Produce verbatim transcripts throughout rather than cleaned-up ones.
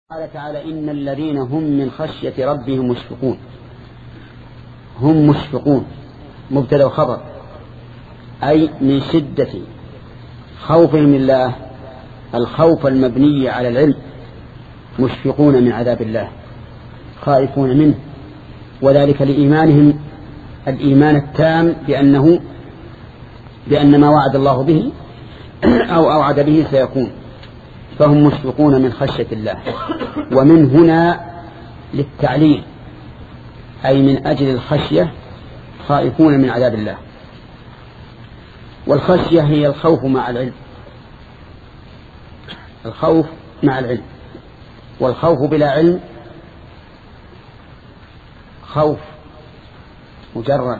قال تعالى إن الذين هم من خشية ربهم مشفقون. هم مشفقون مبتدأ وخبر، أي من شدة خوفهم الله الخوف المبني على العلم، مشفقون من عذاب الله، خائفون منه، وذلك لإيمانهم الإيمان التام بأنه بأن ما وعد الله به أو أوعد به سيكون، فهم مشفقون من خشية الله. ومن هنا للتعليل، أي من أجل الخشية خائفون من عذاب الله. والخشية هي الخوف مع العلم، الخوف مع العلم، والخوف بلا علم خوف مجرد.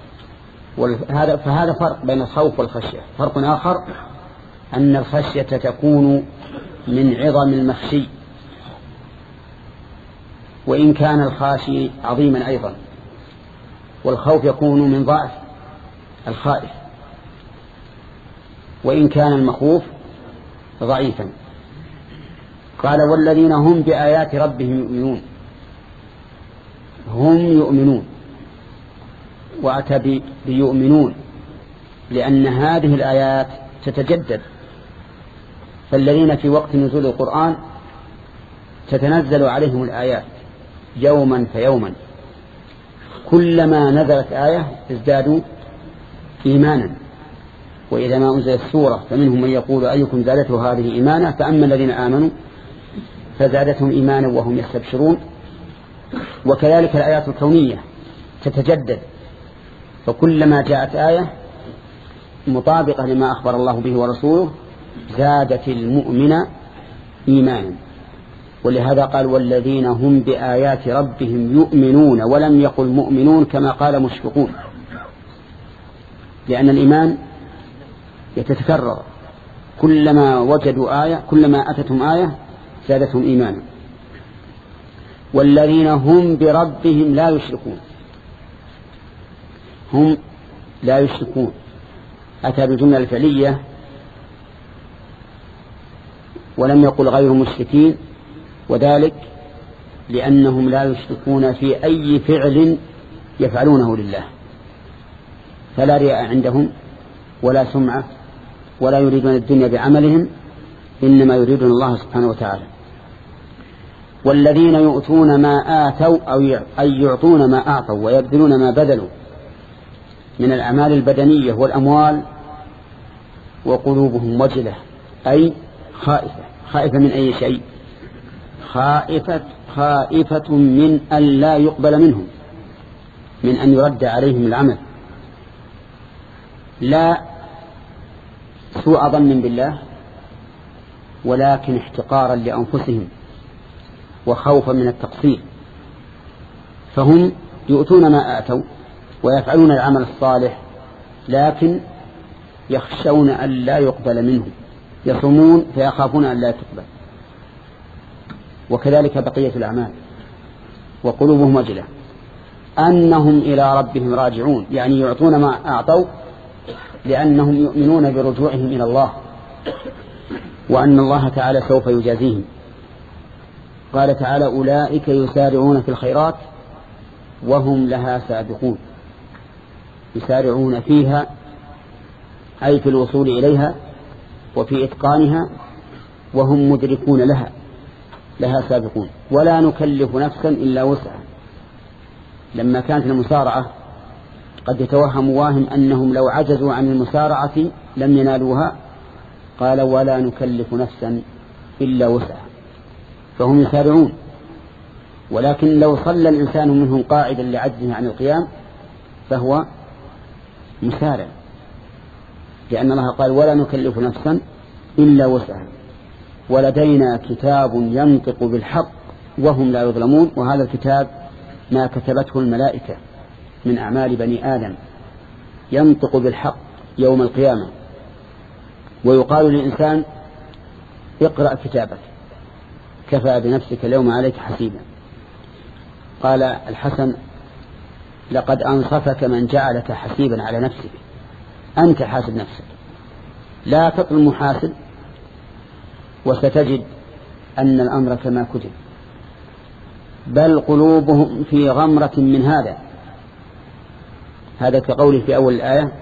فهذا فرق بين الخوف والخشية. فرق آخر أن الخشية تكون من عظم المخشي، وإن كان الخاشي عظيما أيضا، والخوف يكون من ضعف الخائف، وإن كان المخوف ضعيفا. قال والذين هم بآيات ربهم يؤمنون. هم يؤمنون، وأتى بيؤمنون لأن هذه الآيات تتجدد، فالذين في وقت نزول القرآن تتنزل عليهم الآيات يوما فيوما، كلما نزلت آية ازدادوا إيمانا. وإذا ما أنزلت سورة فمنهم من يقول أيكم زادته هذه إيمانا، فأما الذين آمنوا فزادتهم إيمانا وهم يستبشرون. وكذلك الآيات الكونية تتجدد، فكلما جاءت آية مطابقة لما أخبر الله به ورسوله زادت المؤمن إيمانا. ولهذا قال والذين هم بآيات ربهم يؤمنون، ولم يقل مؤمنون كما قال مشفقون، لأن الإيمان يتكرر، كلما وجدوا آية كلما أتتهم آية زادتهم إيمانا. والذين هم بربهم لا يشركون. هم لا يشركون أتى بالجملة الفعلية ولم يقل غير مشركين، وذلك لأنهم لا يشركون في أي فعل يفعلونه لله، فلا رياء عندهم ولا سمعة، ولا يريدون الدنيا بعملهم، إنما يريدون الله سبحانه وتعالى. والذين يؤتون ما آتوا أي يعطون ما أعطوا ويبذلون ما بذلوا من الأعمال البدنية والأموال، وقلوبهم وجلة أي خائفة. خائفة من أي شيء؟ خائفة خائفة من أن لا يقبل منهم، من أن يرد عليهم العمل، لا سوء ظن بالله، ولكن احتقارا لأنفسهم وخوفا من التقصير. فهم يؤتون ما آتوا ويفعلون العمل الصالح، لكن يخشون أن لا يقبل منهم، يصومون فيخافون أن لا تقبل، وكذلك بقية الأعمال. وقلوبهم وجلة أنهم إلى ربهم راجعون، يعني يعطون ما أعطوا لأنهم يؤمنون برجوعهم إلى الله، وأن الله تعالى سوف يجازيهم. قال تعالى أولئك يسارعون في الخيرات وهم لها سابقون. يسارعون فيها أي في الوصول إليها وفي إتقانها، وهم مدركون لها لها سابقون. ولا نكلف نفسا إلا وسعها. لما كانت المسارعة قد يتوهم واهم أنهم لو عجزوا عن المسارعة لم ينالوها، قال ولا نكلف نفسا إلا وسعها، فهم يسارعون. ولكن لو صلى الإنسان منهم قاعدا لعجزه عن القيام فهو مسارع، لأن الله قال ولا نكلف نفسا إلا وسعها، ولدينا كتاب ينطق بالحق وهم لا يظلمون. وهذا الكتاب ما كتبته الملائكة من أعمال بني آدم، ينطق بالحق يوم القيامة. ويقال للإنسان اقرأ كتابك كفى بنفسك اليوم عليك حسيبا. قال الحسن لقد أنصفك من جعلك حسيبا على نفسك، أنت حاسب نفسك، لا تطل محاسب. وستجد أن الأمر كما كتب. بل قلوبهم في غمرة من هذا، هذا كقوله في أول الآية.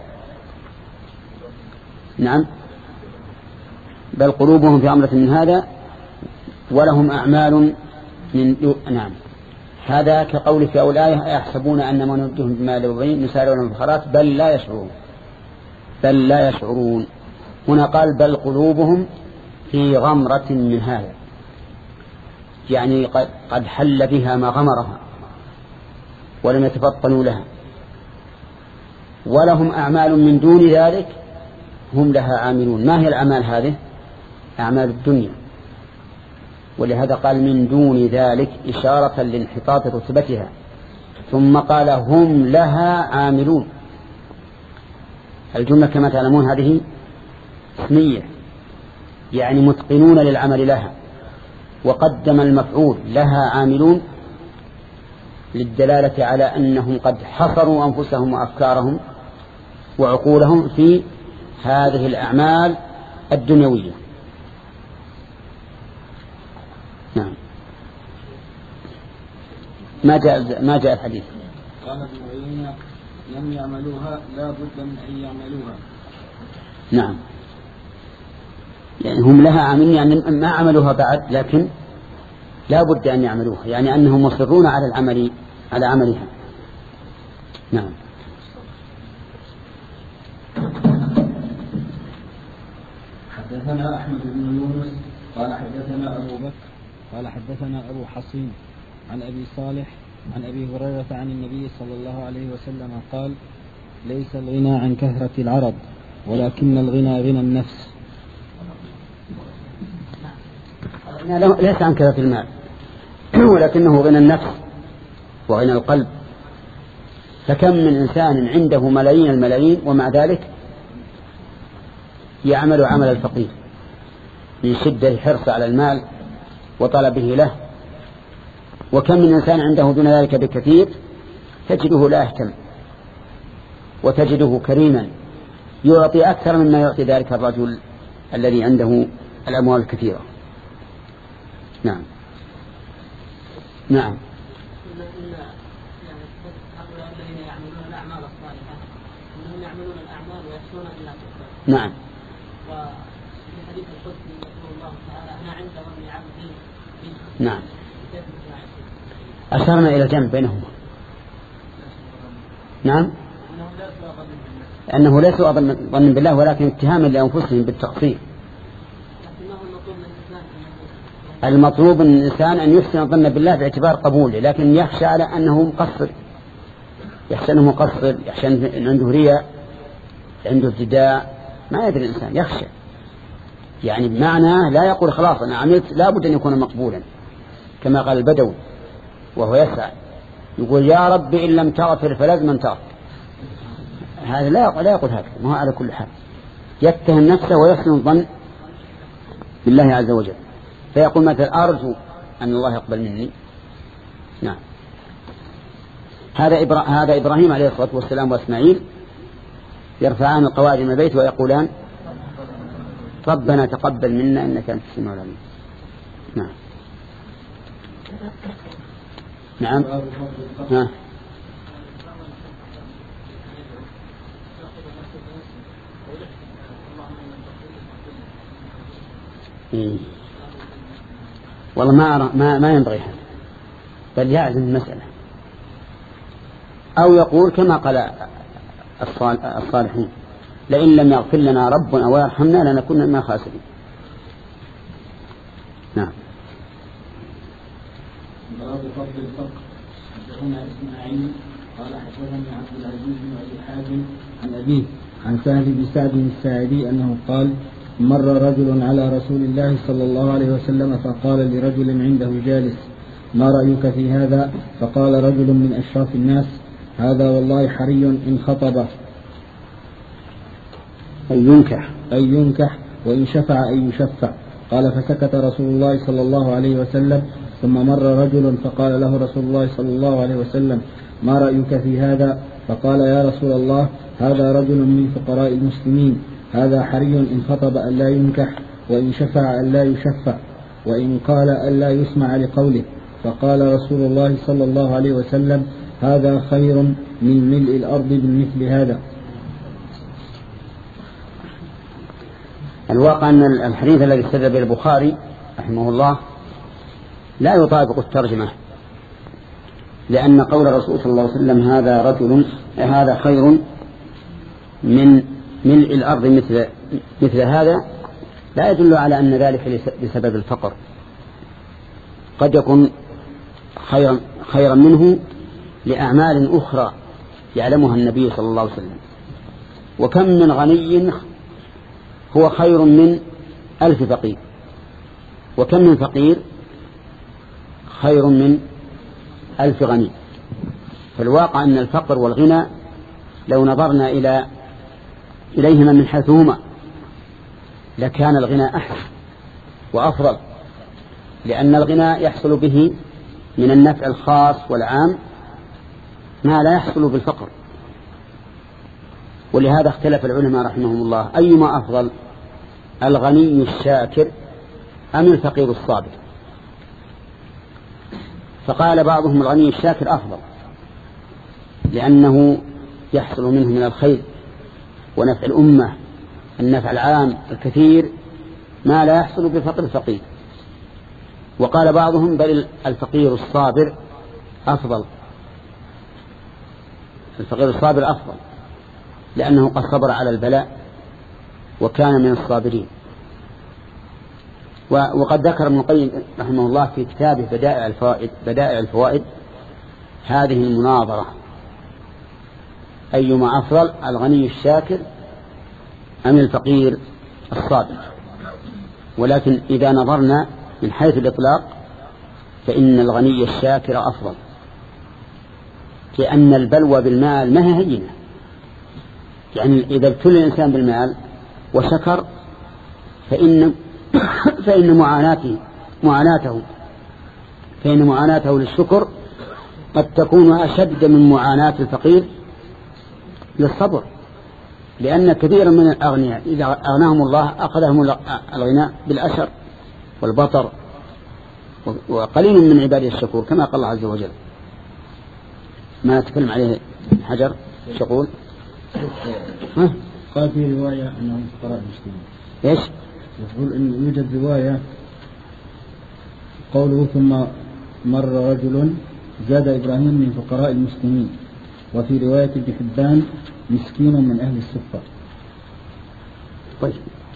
نعم، بل قلوبهم في غمرة من هذا ولهم أعمال من نعم، هذا كقوله في أول الآية يحسبون أن ما نمدهم بمال وبنين نسارعون في الخيرات بل لا يشعرون، بل لا يشعرون. هنا قال بل قلوبهم في غمرة من هذا، يعني قد حل بها ما غمرها ولم يتفطنوا لها. ولهم أعمال من دون ذلك هم لها عاملون. ما هي الأعمال هذه؟ أعمال الدنيا، ولهذا قال من دون ذلك إشارة لانحطاط رتبتها، ثم قال هم لها عاملون. الجملة كما تعلمون هذه اسمية، يعني متقنون للعمل لها، وقدم المفعول لها عاملون للدلالة على أنهم قد حصروا أنفسهم وأفكارهم وعقولهم في هذه الأعمال الدنيوية. نعم. ما جاء ما جاء الحديث. قال ابن عيينة لم يعملوها لا بد من أن يعملوها. نعم، يعني هم لها عاملين، يعني ما عملوها بعد لكن لا بد أن يعملوها، يعني أنهم مصرون على العمل على عملها. نعم. حدثنا أحمد بن يونس قال حدثنا أبو بكر قال حدثنا أبو حصين عن أبي صالح عن أبي هريرة عن النبي صلى الله عليه وسلم قال ليس الغنى عن كثرة العرض ولكن الغنى غنى النفس. ليس عن كثرة المال ولكنه غنى النفس وغنى القلب. فكم من إنسان عنده ملايين الملايين ومع ذلك يعمل عمل الفقير من شدة الحرص على المال وطلبه له. وكم من إنسان عنده دون ذلك بكثير تجده لا يهتم، وتجده كريما يعطي أكثر مما يعطي ذلك الرجل الذي عنده الأموال الكثيرة. نعم. نعم. نعم. وفي حديث القدسي يقول الله تعالى أنا عند ظن عبدي. نعم. أشرنا إلى الجمع بينهما. نعم. أنه ليس ظن بالله ولكن اتهاما لأنفسهم بالتقصير. المطلوب من الإنسان أن يحسن الظن بالله باعتبار قبوله، لكن يخشى على أنه مقصر، يخشى أنه مقصر، يخشى أن عنده رياء، عنده ابتداء، ما يدري الإنسان، يخشى. يعني بمعنى لا يقول خلاص أنا عملت لا بد أن يكون مقبولا، كما قال البدوي وهو يسعى يقول يا رب إن لم تغفر فلازم أن تغفر. هذا لا لا يقول هكذا، ما هو على كل حال يتهم نفسه ويحسن الظن بالله عز وجل، فيقول مثلا أرجو أن الله يقبل مني. نعم. هذا إبرا... هذا إبراهيم عليه الصلاة والسلام وإسماعيل يرفعان القواعد من البيت ويقولان ربنا تقبل منا إنك أنت السميع العليم. نعم. نعم. ها. إيه. والله ما أرى ما ما ينبغي هذا، بل يعزم المسألة، أو يقول كما قال الصالحين لئن لم يغفر لنا ربنا ويرحمنا لنكون من الخاسرين. نعم. باب فضل الفقر. حدثنا اسماعيل قال حدثني عبد العزيز بن ابي حازم عن ابيه عن سهل بن سعد الساعدي انه قال مر رجل على رسول الله صلى الله عليه وسلم فقال لرجل عنده جالس ما رأيك في هذا؟ فقال رجل من أشراف الناس هذا والله حري إن خطب أي ينكح أي ينكح وإن شفع أي يشفع. قال فسكت رسول الله صلى الله عليه وسلم ثم مر رجل فقال له رسول الله صلى الله عليه وسلم ما رأيك في هذا؟ فقال يا رسول الله هذا رجل من فقراء المسلمين هذا حري إن خطب أن لا ينكح وإن شفع أن لا يشفع. وإن قال ألا يسمع لقوله، فقال رسول الله صلى الله عليه وسلم: هذا خير من ملء الأرض بمثل هذا. الواقع أن الحديث الذي استدل به البخاري رحمه الله لا يطابق الترجمة، لأن قول الرسول صلى الله عليه وسلم هذا رجل هذا خير من ملء الأرض مثل مثل هذا لا يدل على أن ذلك بسبب الفقر، قد يكون خيرا, خيرا منه لأعمال أخرى يعلمها النبي صلى الله عليه وسلم. وكم من غني هو خير من ألف فقير، وكم من فقير خير من ألف غني. فالواقع أن الفقر والغنى لو نظرنا إلى إليهما من حيثهما لكان الغنى أحسن وأفضل، لأن الغنى يحصل به من النفع الخاص والعام ما لا يحصل بالفقر. ولهذا اختلف العلماء رحمهم الله أيما أفضل، الغني الشاكر أم الفقير الصابر؟ فقال بعضهم الغني الشاكر أفضل، لأنه يحصل منه من الخير ونفع الأمة النفع العام الكثير ما لا يحصل بفقر الفقير. وقال بعضهم بل الفقير الصابر أفضل، الفقير الصابر أفضل لأنه قد صبر على البلاء وكان من الصابرين. وقد ذكر ابن القيم رحمه الله في كتابه بدائع الفوائد بدائع الفوائد هذه المناظرة: أيما أفضل، الغني الشاكر أم الفقير الصابر؟ ولكن إذا نظرنا من حيث الإطلاق فإن الغني الشاكر أفضل، لأن البلوى بالمال ما هي هينة. يعني إذا ابتلي الإنسان بالمال وشكر فإن فإن معاناته معاناته فإن معاناته للشكر قد تكون أشد من معاناة الفقير للصبر، لأن كثيرا من الأغنياء إذا أغناهم الله أخذهم الغناء بالأشر والبطر، وقليل من عباده الشكور كما قال الله عز وجل. ما نتكلم عليه حجر شقول. قال في رواية أنهم فقراء المسلمين. إيش؟ يقول إن يوجد رواية قوله ثم مر رجل زاد إبراهيم من فقراء المسلمين، وفي رواية ابن حبان مسكين من أهل الصفة. طيب.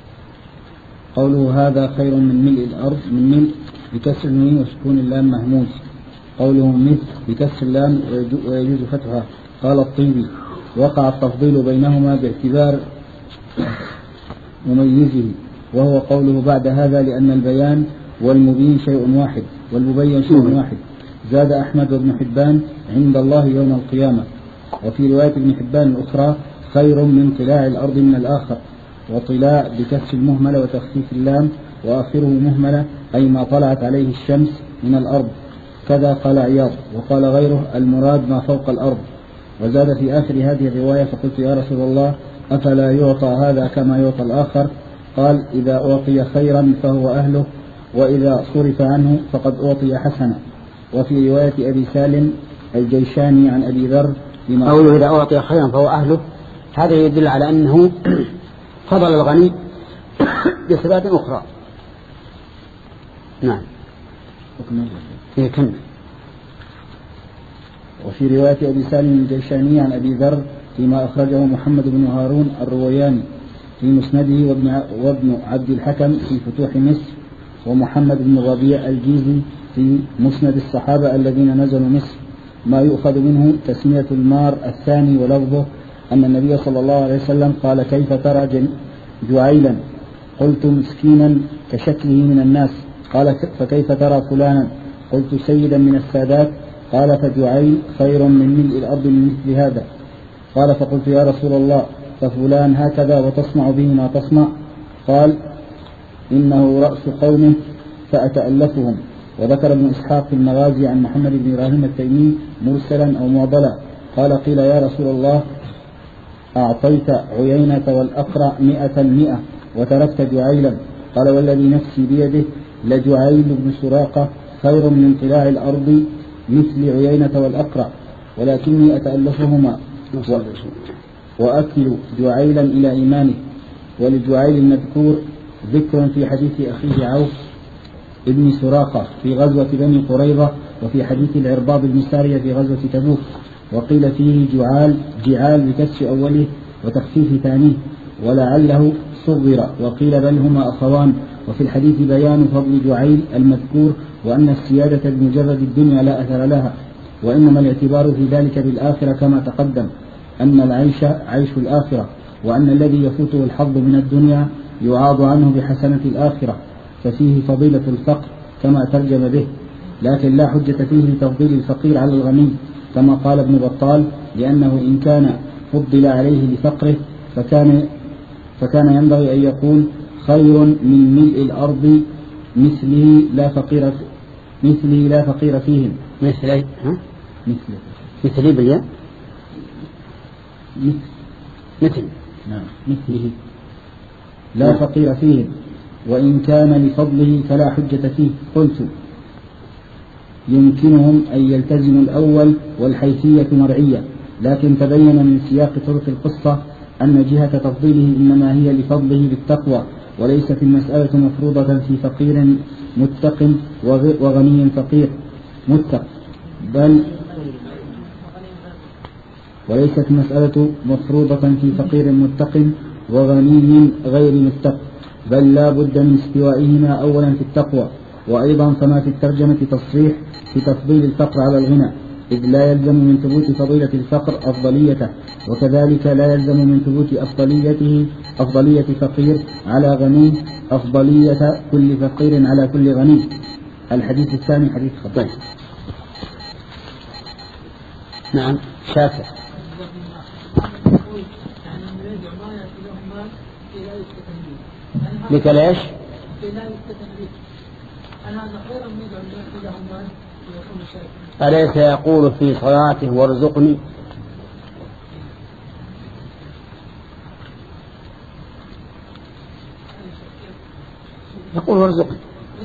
قوله هذا خير من ملء الأرض، من ملء بكسر الميم وسكون اللام مهموس. قوله مثل بكسر اللام ويجوز فتحها. قال الطيبي وقع التفضيل بينهما باعتبار مميزه، وهو قوله بعد هذا لأن البيان والمبين شيء واحد والمبين شيء واحد. زاد أحمد وابن حبان عند الله يوم القيامة. وفي رواية ابن حبان الأخرى خير من طلاع الأرض من الآخر، وطلاع بكسر المهملة وتخفيف اللام وآخره مهملة أي ما طلعت عليه الشمس من الأرض. كذا قال عياض. وقال غيره المراد ما فوق الأرض. وزاد في آخر هذه الرواية فقلت يا رسول الله أفلا يعطى هذا كما يعطى الآخر؟ قال إذا أعطي خيرا فهو أهله، وإذا صرف عنه فقد أعطي حسنا. وفي رواية أبي سالم الجيشاني عن أبي ذر قوله إذا أعطي خيرا فهو أهله، هذا يدل على أنه فضل الغني بسبب أخرى. نعم. يكمل. وفي رواية أبي سالم الجيشاني عن أبي ذر فيما أخرجه محمد بن هارون الروياني في مسنده وابن, وابن عبد الحكم في فتوح مصر، ومحمد بن الربيع الجيزي في مسند الصحابة الذين نزلوا مصر. ما يؤخذ منه تسمية المار الثاني ولفظه أن النبي صلى الله عليه وسلم قال كيف ترى جعيلا؟ قلت مسكينا كشكله من الناس. قال فكيف ترى فلانا؟ قلت سيدا من السادات. قال فجعيل خير من ملء الأرض من مثل هذا. قال فقلت يا رسول الله ففلان هكذا وتصنع به ما تصنع؟ قال إنه رأس قومه فأتألفهم. وذكر ابن إسحاق في المغازي عن محمد بن إبراهيم التيمي مرسلا أو معضلا قال قيل يا رسول الله أعطيت عيينة والأقرع مئة مئة وتركت جعيلا؟ قال والذي نفسي بيده لجعيل بن سراقة خير من طلاع الأرض مثل عيينة والأقرع، ولكني أتألفهما وأكل جعيلا إلى إيمانه. ولجعيل المذكور ذكر في حديث أخيه عوف ابن سراقة في غزوة بني قريظة، وفي حديث العرباض بن سارية في غزوة تبوك، وقيل فيه جعال جعال بكسر أوله وتخفيف ثانيه، ولعله صغر، وقيل بل هما أخوان. وفي الحديث بيان فضل جعيل المذكور، وأن السيادة بمجرد الدنيا لا أثر لها، وإنما الاعتبار في ذلك بالآخرة كما تقدم أن العيش عيش الآخرة، وأن الذي يفوته الحظ من الدنيا يعاض عنه بحسنة الآخرة، ففيه فضيلة الفقر كما ترجم به، لكن لا حجة فيه لتفضيل الفقير على الغني كما قال ابن بطال، لأنه إن كان فضل عليه لفقره فكان فكان ينبغي أن يقول خير من ملء الأرض مثله لا فقير مثله لا فقير فيهم. مثلي ها مثله مثلي بالياء مثل مثل نعم مثله لا نعم. فقير فيهم، وإن كان لفضله فلا حجة فيه. قلت يمكنهم أن يلتزموا الأول والحيثية مرعية، لكن تبين من سياق طرق القصة أن جهة تفضيله إنما هي لفضله بالتقوى، وليست المسألة مفروضة في فقير متق وغني فقير متق، بل وليست المسألة مفروضة في فقير متق وغني غير متق، بل لا بد من استوائهما أولا في التقوى. وأيضا فما في الترجمة تصريح في تفضيل الفقر على الغنى، إذ لا يلزم من ثبوت فضيلة الفقر أفضليته، وكذلك لا يلزم من ثبوت أفضليته أفضلية فقير على غني أفضلية كل فقير على كل غني. الحديث الثاني حديث خطير. نعم شافع. لك ليش؟ أليس يقول في صلاته وارزقني؟ يقول وارزقني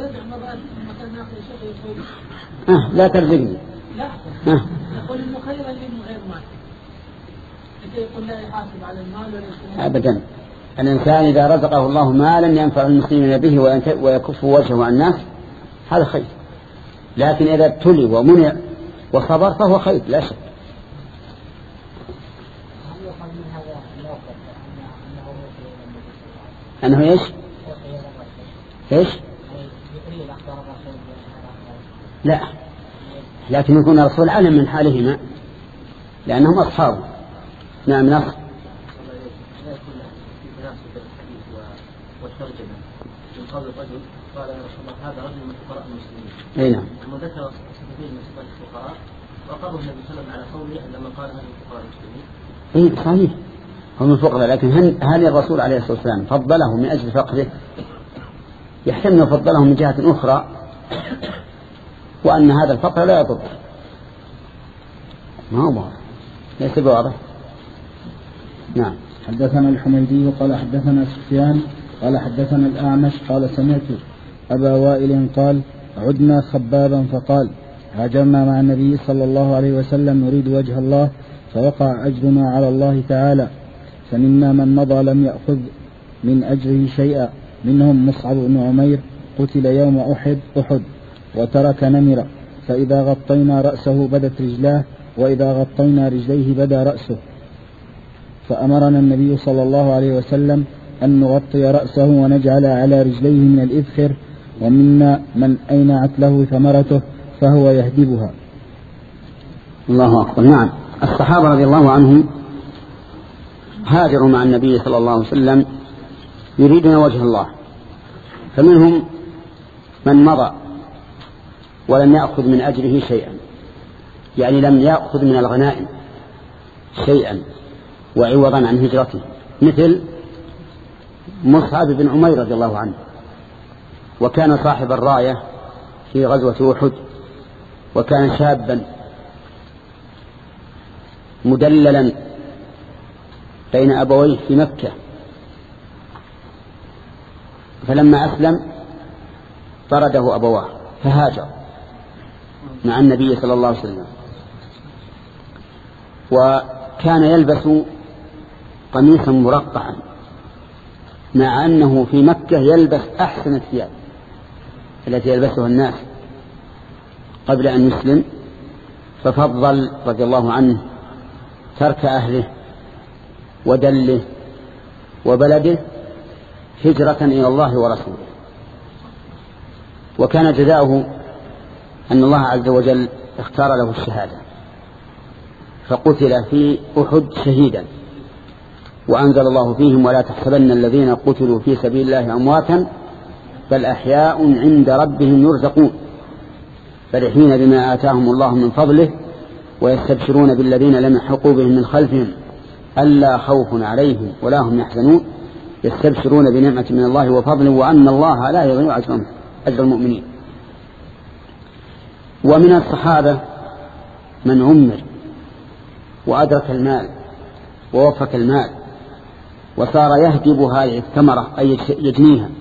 آه لا ترزقني. لا آه. يقول إنه خيرا منه غير مال، يقول لا يحاسب على المال ولا أبدا. الإنسان إذا رزقه الله مالا ينفع المسلمين به ويكف وجهه عن الناس هذا خير، لكن إذا ابتلي ومنع وصبر فهو خير لا شك. أنه إيش إيش لا، لكن يكون الرسول علم من حالهما لأنهم أصحابه. نعم نصر. والترجمة من قول الرجل قال يا رسول الله هذا رجل من فقراء المسلمين. اي نعم. ثم ذكر صفتين من صفات الفقراء وقرر النبي صلى الله عليه وسلم على قوله عندما قال هذا من فقراء المسلمين. اي صحيح هم الفقراء، لكن هل, هل الرسول عليه الصلاة والسلام فضله من أجل فقره؟ يحتمل فضله من جهة أخرى، وأن هذا الفقر لا يضر. ما هو واضح، ليس بواضح. نعم. حدثنا الحميدي قال حدثنا سفيان قال حدثنا الأعمش قال سمعت أبا وائل قال عدنا خبابا فقال هاجرنا مع النبي صلى الله عليه وسلم نريد وجه الله فوقع أجرنا على الله تعالى، فمنا من مضى لم يأخذ من أجره شيئا، منهم مصعب بن عمير قتل يوم أحد أحد وترك نمرة، فإذا غطينا رأسه بدت رجلاه، وإذا غطينا رجليه بدا رأسه، فأمرنا النبي صلى الله عليه وسلم أن نغطي رأسه ونجعل على رجليه من الإذخر، ومنا من أينعت له ثمرته فهو يهدبها. الله أكبر. نعم. الصحابة رضي الله عنهم هاجروا مع النبي صلى الله عليه وسلم يريدون وجه الله، فمنهم من مضى ولم يأخذ من أجره شيئا، يعني لم يأخذ من الغنائم شيئا وعوضا عن هجرته، مثل مصعب بن عمير رضي الله عنه، وكان صاحب الراية في غزوة أحد، وكان شابا مدللا بين أبويه في مكة، فلما أسلم طرده أبواه فهاجر مع النبي صلى الله عليه وسلم، وكان يلبس قميصا مرقعا مع أنه في مكة يلبس أحسن الثياب التي يلبسها الناس قبل أن يسلم، ففضل رضي الله عنه ترك أهله ودله وبلده هجرة إلى الله ورسوله. وكان جزاؤه أن الله عز وجل اختار له الشهادة، فقتل في أحد شهيدا، وأنزل الله فيهم ولا تحسبن الذين قتلوا في سبيل الله أمواتا بل أحياء عند ربهم يرزقون فرحين بما آتاهم الله من فضله ويستبشرون بالذين لم يلحقوا بهم من خلفهم ألا خوف عليهم ولا هم يحزنون يستبشرون بنعمة من الله وفضله وأن الله لا يضيع أجر المؤمنين. ومن الصحابة من عمر وأدرك المال ووفك المال وصار يهدب هذه الثمرة أي يجنيها،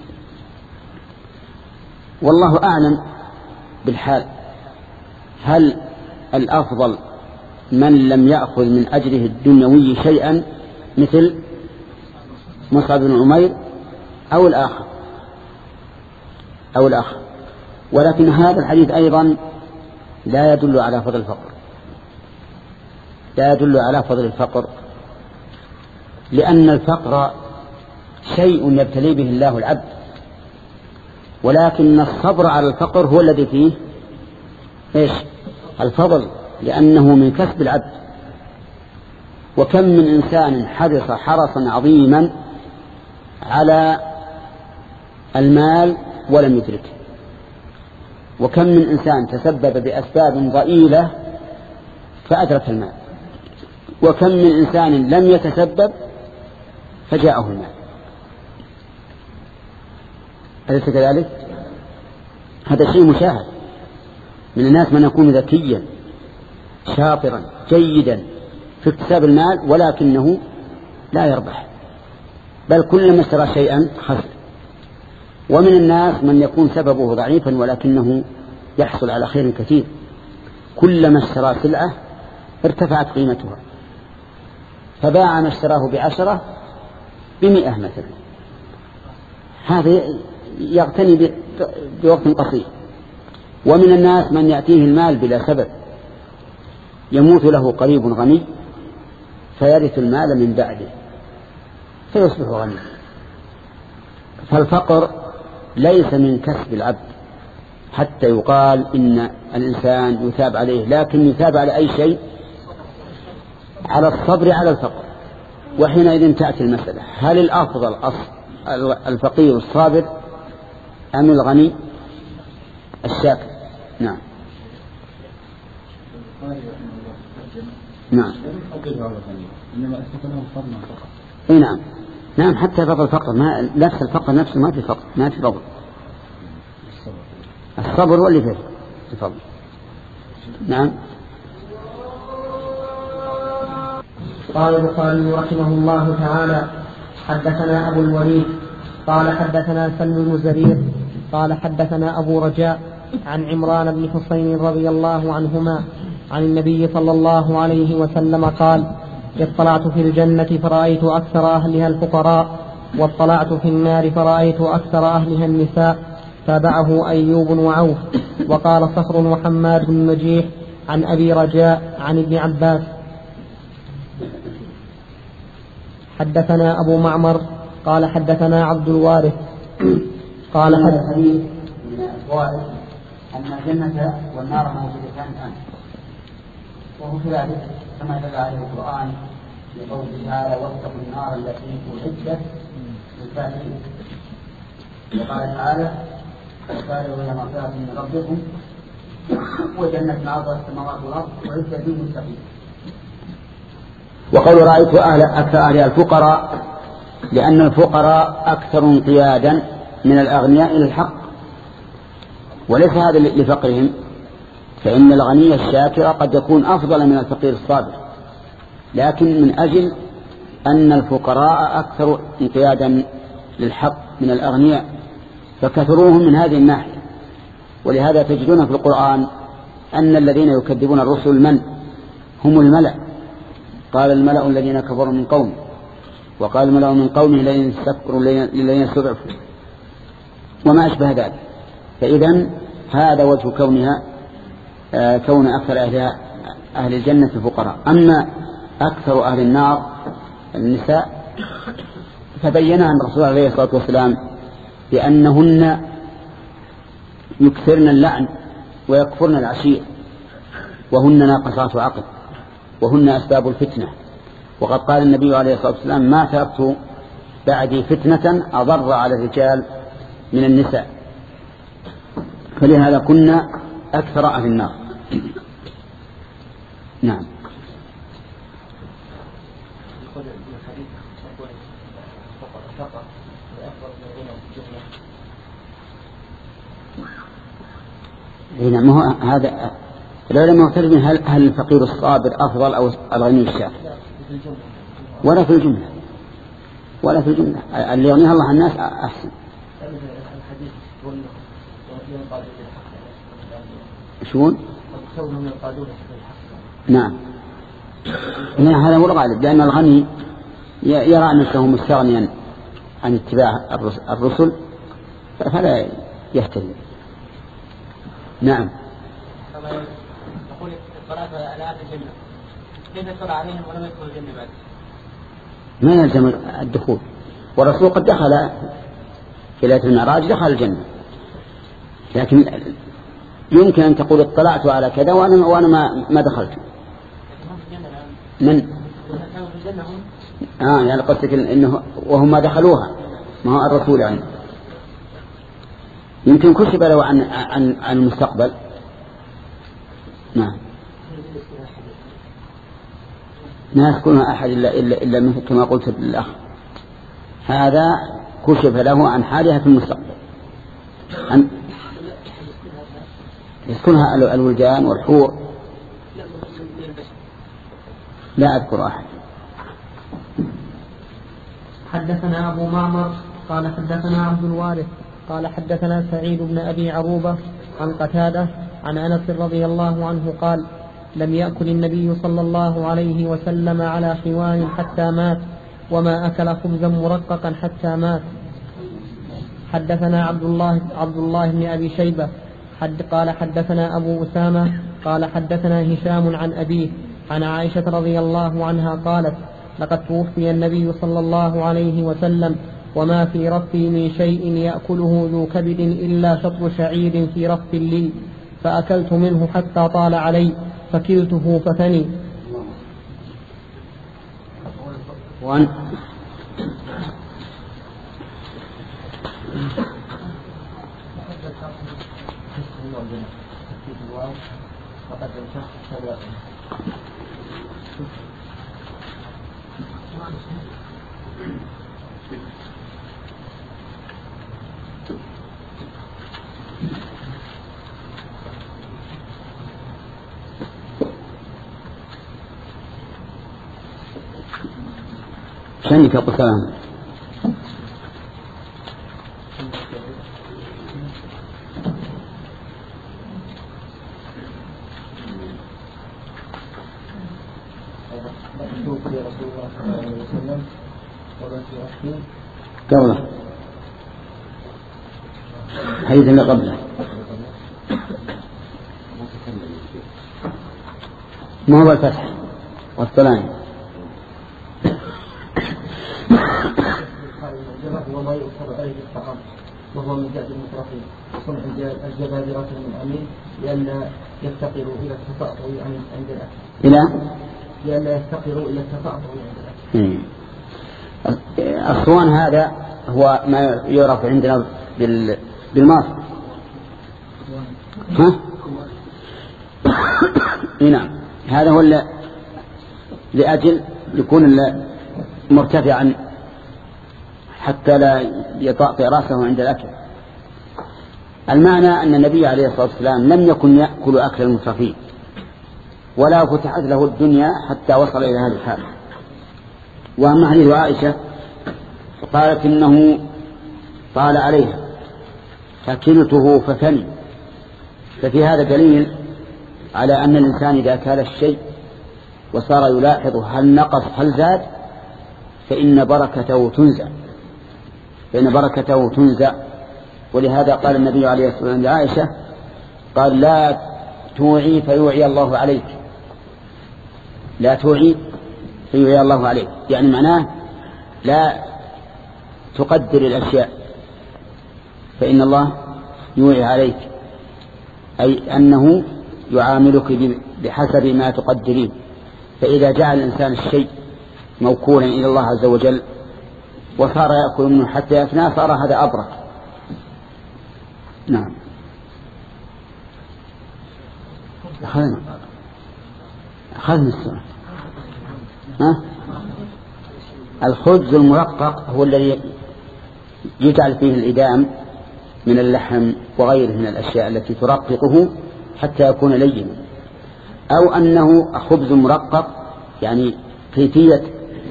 والله أعلم بالحال. هل الأفضل من لم يأخذ من أجره الدنيوي شيئا مثل مصعب بن عمير أو الآخر أو الآخر ولكن هذا الحديث أيضا لا يدل على فضل الفقر، لا يدل على فضل الفقر، لأن الفقر شيء يبتلي به الله العبد، ولكن الصبر على الفقر هو الذي فيه إيش؟ الفضل، لأنه من كسب العبد. وكم من إنسان حرص حرصا عظيما على المال ولم يدركه، وكم من إنسان تسبب بأسباب ضئيلة فأدرك المال، وكم من إنسان لم يتسبب فجاءه المال. أليس كذلك؟ هذا شيء مشاهد. من الناس من يكون ذكيا شاطرا جيدا في اكتساب المال ولكنه لا يربح، بل كلما اشترى شيئا خسر. ومن الناس من يكون سببه ضعيفا ولكنه يحصل على خير كثير، كلما اشترى سلعة ارتفعت قيمتها فباع ما اشتراه بعشرة بمئة مثلا، هذا يغتني بوقت قصير. ومن الناس من يأتيه المال بلا سبب، يموت له قريب غني فيرث المال من بعده فيصبح غني. فالفقر ليس من كسب العبد حتى يقال إن الإنسان يثاب عليه، لكن يثاب على أي شيء؟ على الصبر على الفقر. وحينئذ تأتي المسألة: هل الأفضل الفقير الصابر أم الغني الشاكر؟ نعم نعم اي نعم نعم حتى فضل الفقر، ما نفس الفقر نفسه ما في فقر، ما في فضل. الصبر هو اللي فيه الفضل. نعم. قال البخاري رحمه الله تعالى: حدثنا أبو الوليد قال حدثنا سلم بن زرير قال حدثنا أبو رجاء عن عمران بن حسين رضي الله عنهما عن النبي صلى الله عليه وسلم قال: اطلعت في الجنة فرأيت أكثر أهلها الفقراء، واطلعت في النار فرأيت أكثر أهلها النساء. تابعه أيوب وعوف. وقال صخر وحماد بن مجيح عن أبي رجاء عن ابن عباس. حدثنا أبو معمر قال حدثنا عبد الوارث قال حديث من الفوائد أن الجنة والنار موجودتان الآن، وهو كذلك كما دل عليه القرآن لقوله تعالى: واتقوا النار التي أعدت للكافرين. وقال تعالى: فسارعوا إلى مغفرة من ربكم وجنة عرضها السماوات والأرض وعدت للمتقين. وقول رأيت أهل أكثر أهلها الفقراء لأن الفقراء أكثر انقيادا من الأغنياء إلى الحق، وليس هذا لفقرهم، فإن الغني الشاكر قد يكون أفضل من الفقير الصابر، لكن من أجل أن الفقراء أكثر انقيادا للحق من الأغنياء، فكثروهم من هذه الناحية. ولهذا تجدون في القرآن أن الذين يكذبون الرسل من هم الملأ. قال الملأ الذين كفروا من قومه، وقال الملأ من قومه لئن استكبروا لئن استضعفوا وما أشبه ذلك. فإذا هذا وجه كونها آه كون أكثر أهل, أهل الجنة فقراء. أما أكثر أهل النار النساء فبينها الرسول عليه الصلاة والسلام بأنهن يكثرن اللعن ويكفرن العشير، وهن ناقصات عقل، وهن أسباب الفتنة. وقد قال النبي عليه الصلاة والسلام ما تركت بعدي فتنة أضر على الرجال من النساء. فلهذا كنا أكثر أهل النار. نعم. نعم. هو هذا العلماء مختلفين هل هل الفقير الصابر أفضل أو الغني الشاكر؟ ولا في الجملة ولا في الجملة اللي يغنيها الله الناس أحسن. شون؟ نعم. هذا هو الغالب، لأن الغني يرى نفسه مستغنيا عن اتباع الرسل فلا يهتدي. نعم. يقول الصلاة على أهل الجنة، كيف يصلى عليهم ولم يدخلوا الجنة بعد؟ ما يلزم الدخول، والرسول قد دخل في ليلة المعراج دخل الجنة، لكن يمكن أن تقول اطلعت على كذا وأنا وأنا ما ما دخلت. من؟ آه يعني قصدك إنه وهم ما دخلوها، ما هو الرسول يعني يمكن كشف له عن عن عن المستقبل. نعم. ما يسكنها أحد إلا إلا إلا مثل كما قلت للأخ، هذا كشف له عن حالها في المستقبل، عن يسكنها الولدان والحور. لا أذكر أحد. حدثنا أبو معمر قال حدثنا عبد الوارث قال حدثنا سعيد بن أبي عروبة عن قتادة عن أنس رضي الله عنه قال لم يأكل النبي صلى الله عليه وسلم على خوان حتى مات، وما أكل خبزا مرققا حتى مات. حدثنا عبد الله عبد الله بن أبي شيبة حد قال حدثنا أبو أسامة قال حدثنا هشام عن أبيه عن عائشة رضي الله عنها قالت لقد توفي النبي صلى الله عليه وسلم وما في رفي من شيء يأكله ذو كبد إلا شطر شعير في رف لي، فأكلت منه حتى طال علي فكلته فثني. وأن شنك أبو سلام. قبله حديث اللي قبله ما هو الفتح والسلام. وما يؤثر عليه الطعام وهو من جهد المترفين صنع الجبابرة من أمين لأن يفتقروا إلى التفاؤل عند الأكل إلى لأن يفتقروا إلى التفاؤل عند الأكل. الصوان هذا هو ما يعرف عندنا بالماصر. ها؟ نعم. هذا هو لأجل يكون مرتفعا حتى لا يطأطئ رأسه عند الأكل. المعنى أن النبي عليه الصلاة والسلام لم يكن يأكل أكل المترفين ولا فتحت له الدنيا حتى وصل إلى هذا الحال. وأما حديث عائشة قالت إنه طال عليها فكلته ففني. ففي هذا دليل على أن الإنسان إذا كان الشيء وصار يلاحظ هل نقص هل زاد فإن بركته تنزع فإن بركته تنزع ولهذا قال النبي عليه الصلاة والسلام لعائشة قال لا توعي فيوعي الله عليك لا توعي فيوعي الله عليك، يعني معناه لا تقدر الأشياء فإن الله يوعي عليك، أي أنه يعاملك بحسب ما تقدرين. فإذا جعل الإنسان الشيء موكولا إلى الله عز وجل وصار يأكل منه حتى يفنى صار هذا أبرك. نعم. أخذنا أخذنا السؤال. ها؟ الخبز المرقق هو الذي يجعل فيه الإدام من اللحم وغيره من الأشياء التي ترققه حتى يكون لينا، أو أنه خبز مرقق يعني كيفية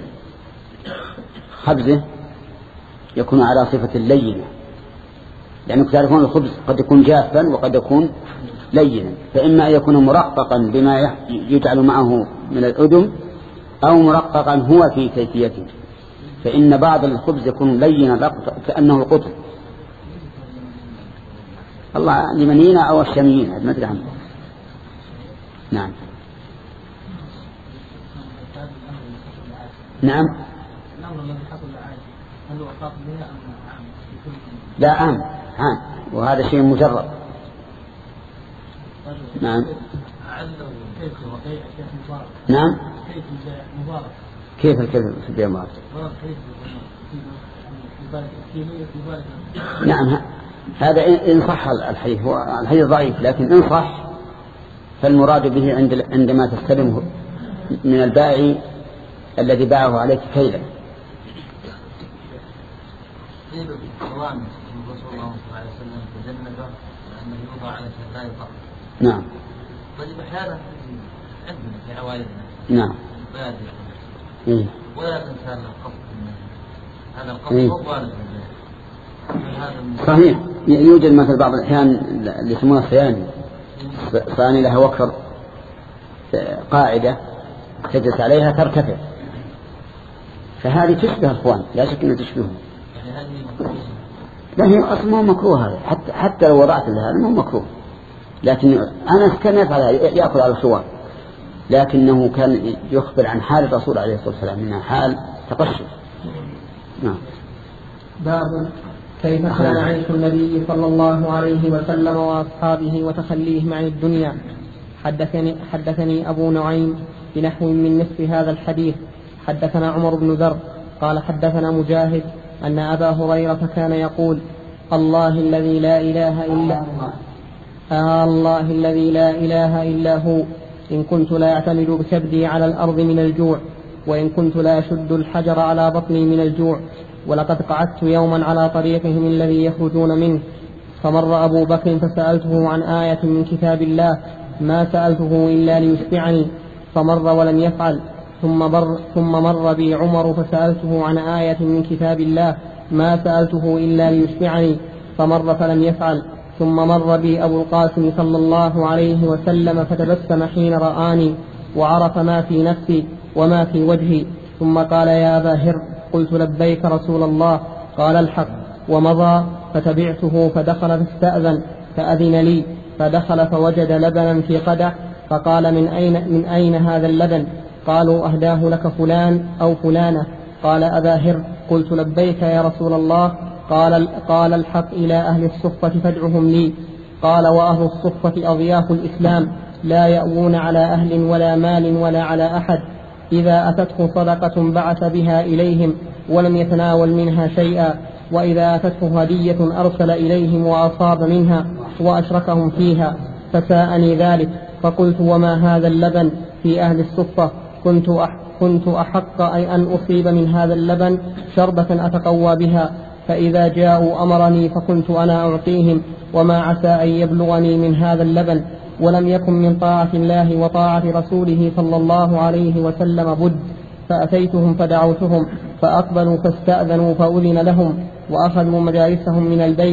خبزه يكون على صفة لينة، لأنه يعني تعرفون الخبز قد يكون جافا وقد يكون لينا، فإما أن يكون مرققا بما يجعل معه من الأدم أو مرققا هو في كيفيته. فإن بعض الخبز يكون لينا كأنه القطن. الله اليمنيين أو الشاميين ما أدري عنه. نعم. نعم. لا عام عام وهذا شيء مجرد. نعم. نعم. كيف الكيف في البيع مبارك؟ نعم هذا إن صح الحديث، هو الحديث ضعيف لكن إن صح فالمراد به عند عندما تستلمه من البائع الذي باعه عليك كيلا. نعم. طيب أحيانا عندنا في عوائلنا نعم إيه؟ ولا تنسى القصد هذا القصد إيه؟ والد صحيح. يوجد مثل بعض الأحيان اللي يسمونها صياني صياني لها وكر قاعدة تجلس عليها ترتفع، فهذه تشبه الأخوان لا شك أنها تشبههم. لا هي أصلا مو مكروه هذا، حتى حتى لو وضعت لها مو مكروه، لكن أنا كان يفعل يأكل على الخوان، لكنه كان يخبر عن حال الرسول عليه الصلاة والسلام منها حال تقشف. نعم. باب كيف كان عيش النبي صلى الله عليه وسلم وأصحابه وتخليهم عن الدنيا. حدثني, حدثني أبو نعيم بنحو من نصف هذا الحديث. حدثنا عمر بن ذر قال حدثنا مجاهد أن أبا هريرة كان يقول الله الذي لا إله إلا آه الله الذي لا إله إلا هو إن كنت لا أعتمد بكبدي على الأرض من الجوع وإن كنت لا أشد الحجر على بطني من الجوع ولقد قعدت يوما على طريقهم الذي يخرجون منه فمر أبو بكر فسألته عن آية من كتاب الله ما سألته إلا ليشبعني فمر ولم يفعل ثم مر, ثم مر بي عمر فسألته عن آية من كتاب الله ما سألته إلا ليشبعني فمر فلم يفعل ثم مر بي أبو القاسم صلى الله عليه وسلم فتبسم حين رآني وعرف ما في نفسي وما في وجهي ثم قال يا أبا هر قلت لبيك رسول الله قال الحق ومضى فتبعته فدخل فاستأذن فأذن لي فدخل فوجد لبنا في قدح فقال من أين, من أين هذا اللبن؟ قالوا أهداه لك فلان أو فلانة. قال أبا هر قلت لبيك يا رسول الله قال, قال الحق إلى أهل الصفة فادعهم لي. قال وأهل الصفة أضياف الإسلام لا يأوون على أهل ولا مال ولا على أحد إذا أتته صدقة بعث بها إليهم ولم يتناول منها شيئا وإذا أتته هدية أرسل إليهم وأصاب منها وأشركهم فيها فساءني ذلك فقلت وما هذا اللبن في أهل الصفة كنت, أح كنت أحق أي أن أصيب من هذا اللبن شربة أتقوى بها فإذا جاءوا أمرني فكنت أنا أعطيهم وما عسى أن يبلغني من هذا اللبن ولم يكن من طاعة الله وطاعة رسوله صلى الله عليه وسلم بد فأتيتهم فدعوتهم فأقبلوا فاستأذنوا فأذن لهم وأخذوا مجالسهم من البيت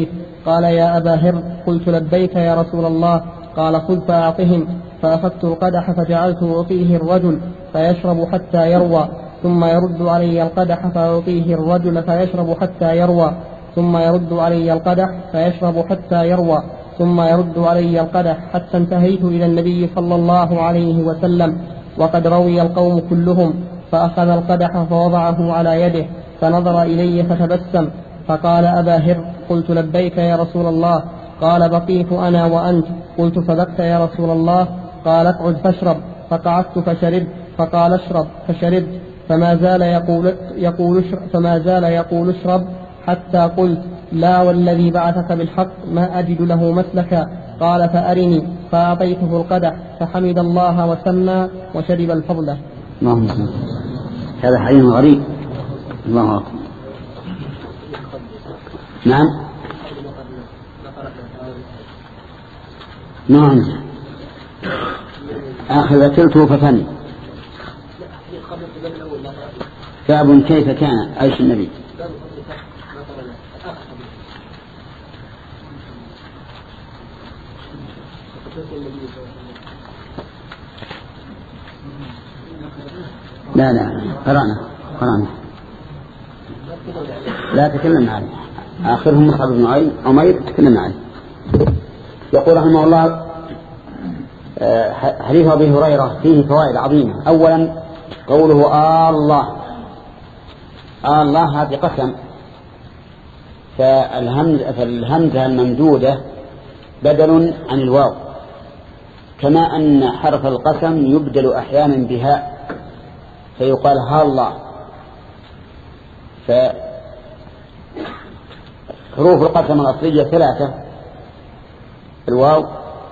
قال يا أبا هر قلت لبيك يا رسول الله. قال خذ فأعطهم. فأخذت القدح فجعلت أعطيه الرجل فيشرب حتى يروى ثم يرد علي القدح فأعطيه الرجل فيشرب حتى يروى ثم يرد علي القدح فيشرب حتى يروى ثم يرد علي القدح حتى انتهيت إلى النبي صلى الله عليه وسلم وقد روي القوم كلهم. فأخذ القدح فوضعه على يده فنظر إلي فتبسم فقال أبا هر قلت لبيك يا رسول الله. قال بقيت أنا وأنت. قلت صدقت يا رسول الله. قال اقعد فاشرب. فقعدت فشربت. فقال اشرب فشربت. فما زال يقول, يقول اشرب فما زال يقول اشرب حتى قلت لا والذي بعثك بالحق ما أجد له مسلكا. قال فأرني. فأعطيته القدح فحمد الله وسمى وشرب الفضل. اللهم صل. هذا حديث غريب. الله أكبر. نعم نعم آخذ تلته ففني. باب كيف كان عيش النبي. لا لا قرأنا قرأنا لا تكلمنا عليه. آخرهم مصعب بن عمير تكلمنا عليه. يقول رحمه الله حديث أبي هريرة فيه فوائد عظيمة. أولا قوله آه الله. آه الله هذه قسم، فالهمزة الممدودة بدل عن الواو، كما أن حرف القسم يبدل أحيانا بهاء فيقال ها الله. فحروف القسم الأصلية ثلاثة: الواو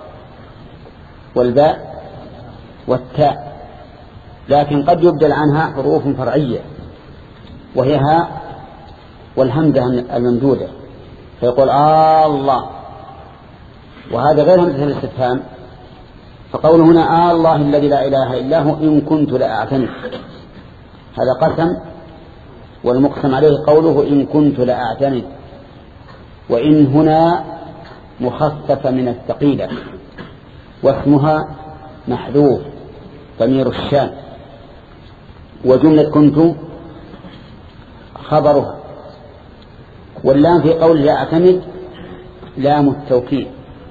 والباء والتاء، لكن قد يبدل عنها حروف فرعية وهي هاء والهمزة الممدودة فيقول آه الله، وهذا غير همزة الاستفهام. فقوله هنا آه الله الذي لا إله إلا هو إن كنت لأعتمد، هذا قسم، والمقسم عليه قوله إن كنت لأعتمد. وإن هنا مخففة من الثقيلة، واسمها محذوف ضمير الشان، وجملة كنت خبرها. واللام في قول لأعتمد لام التوكيد،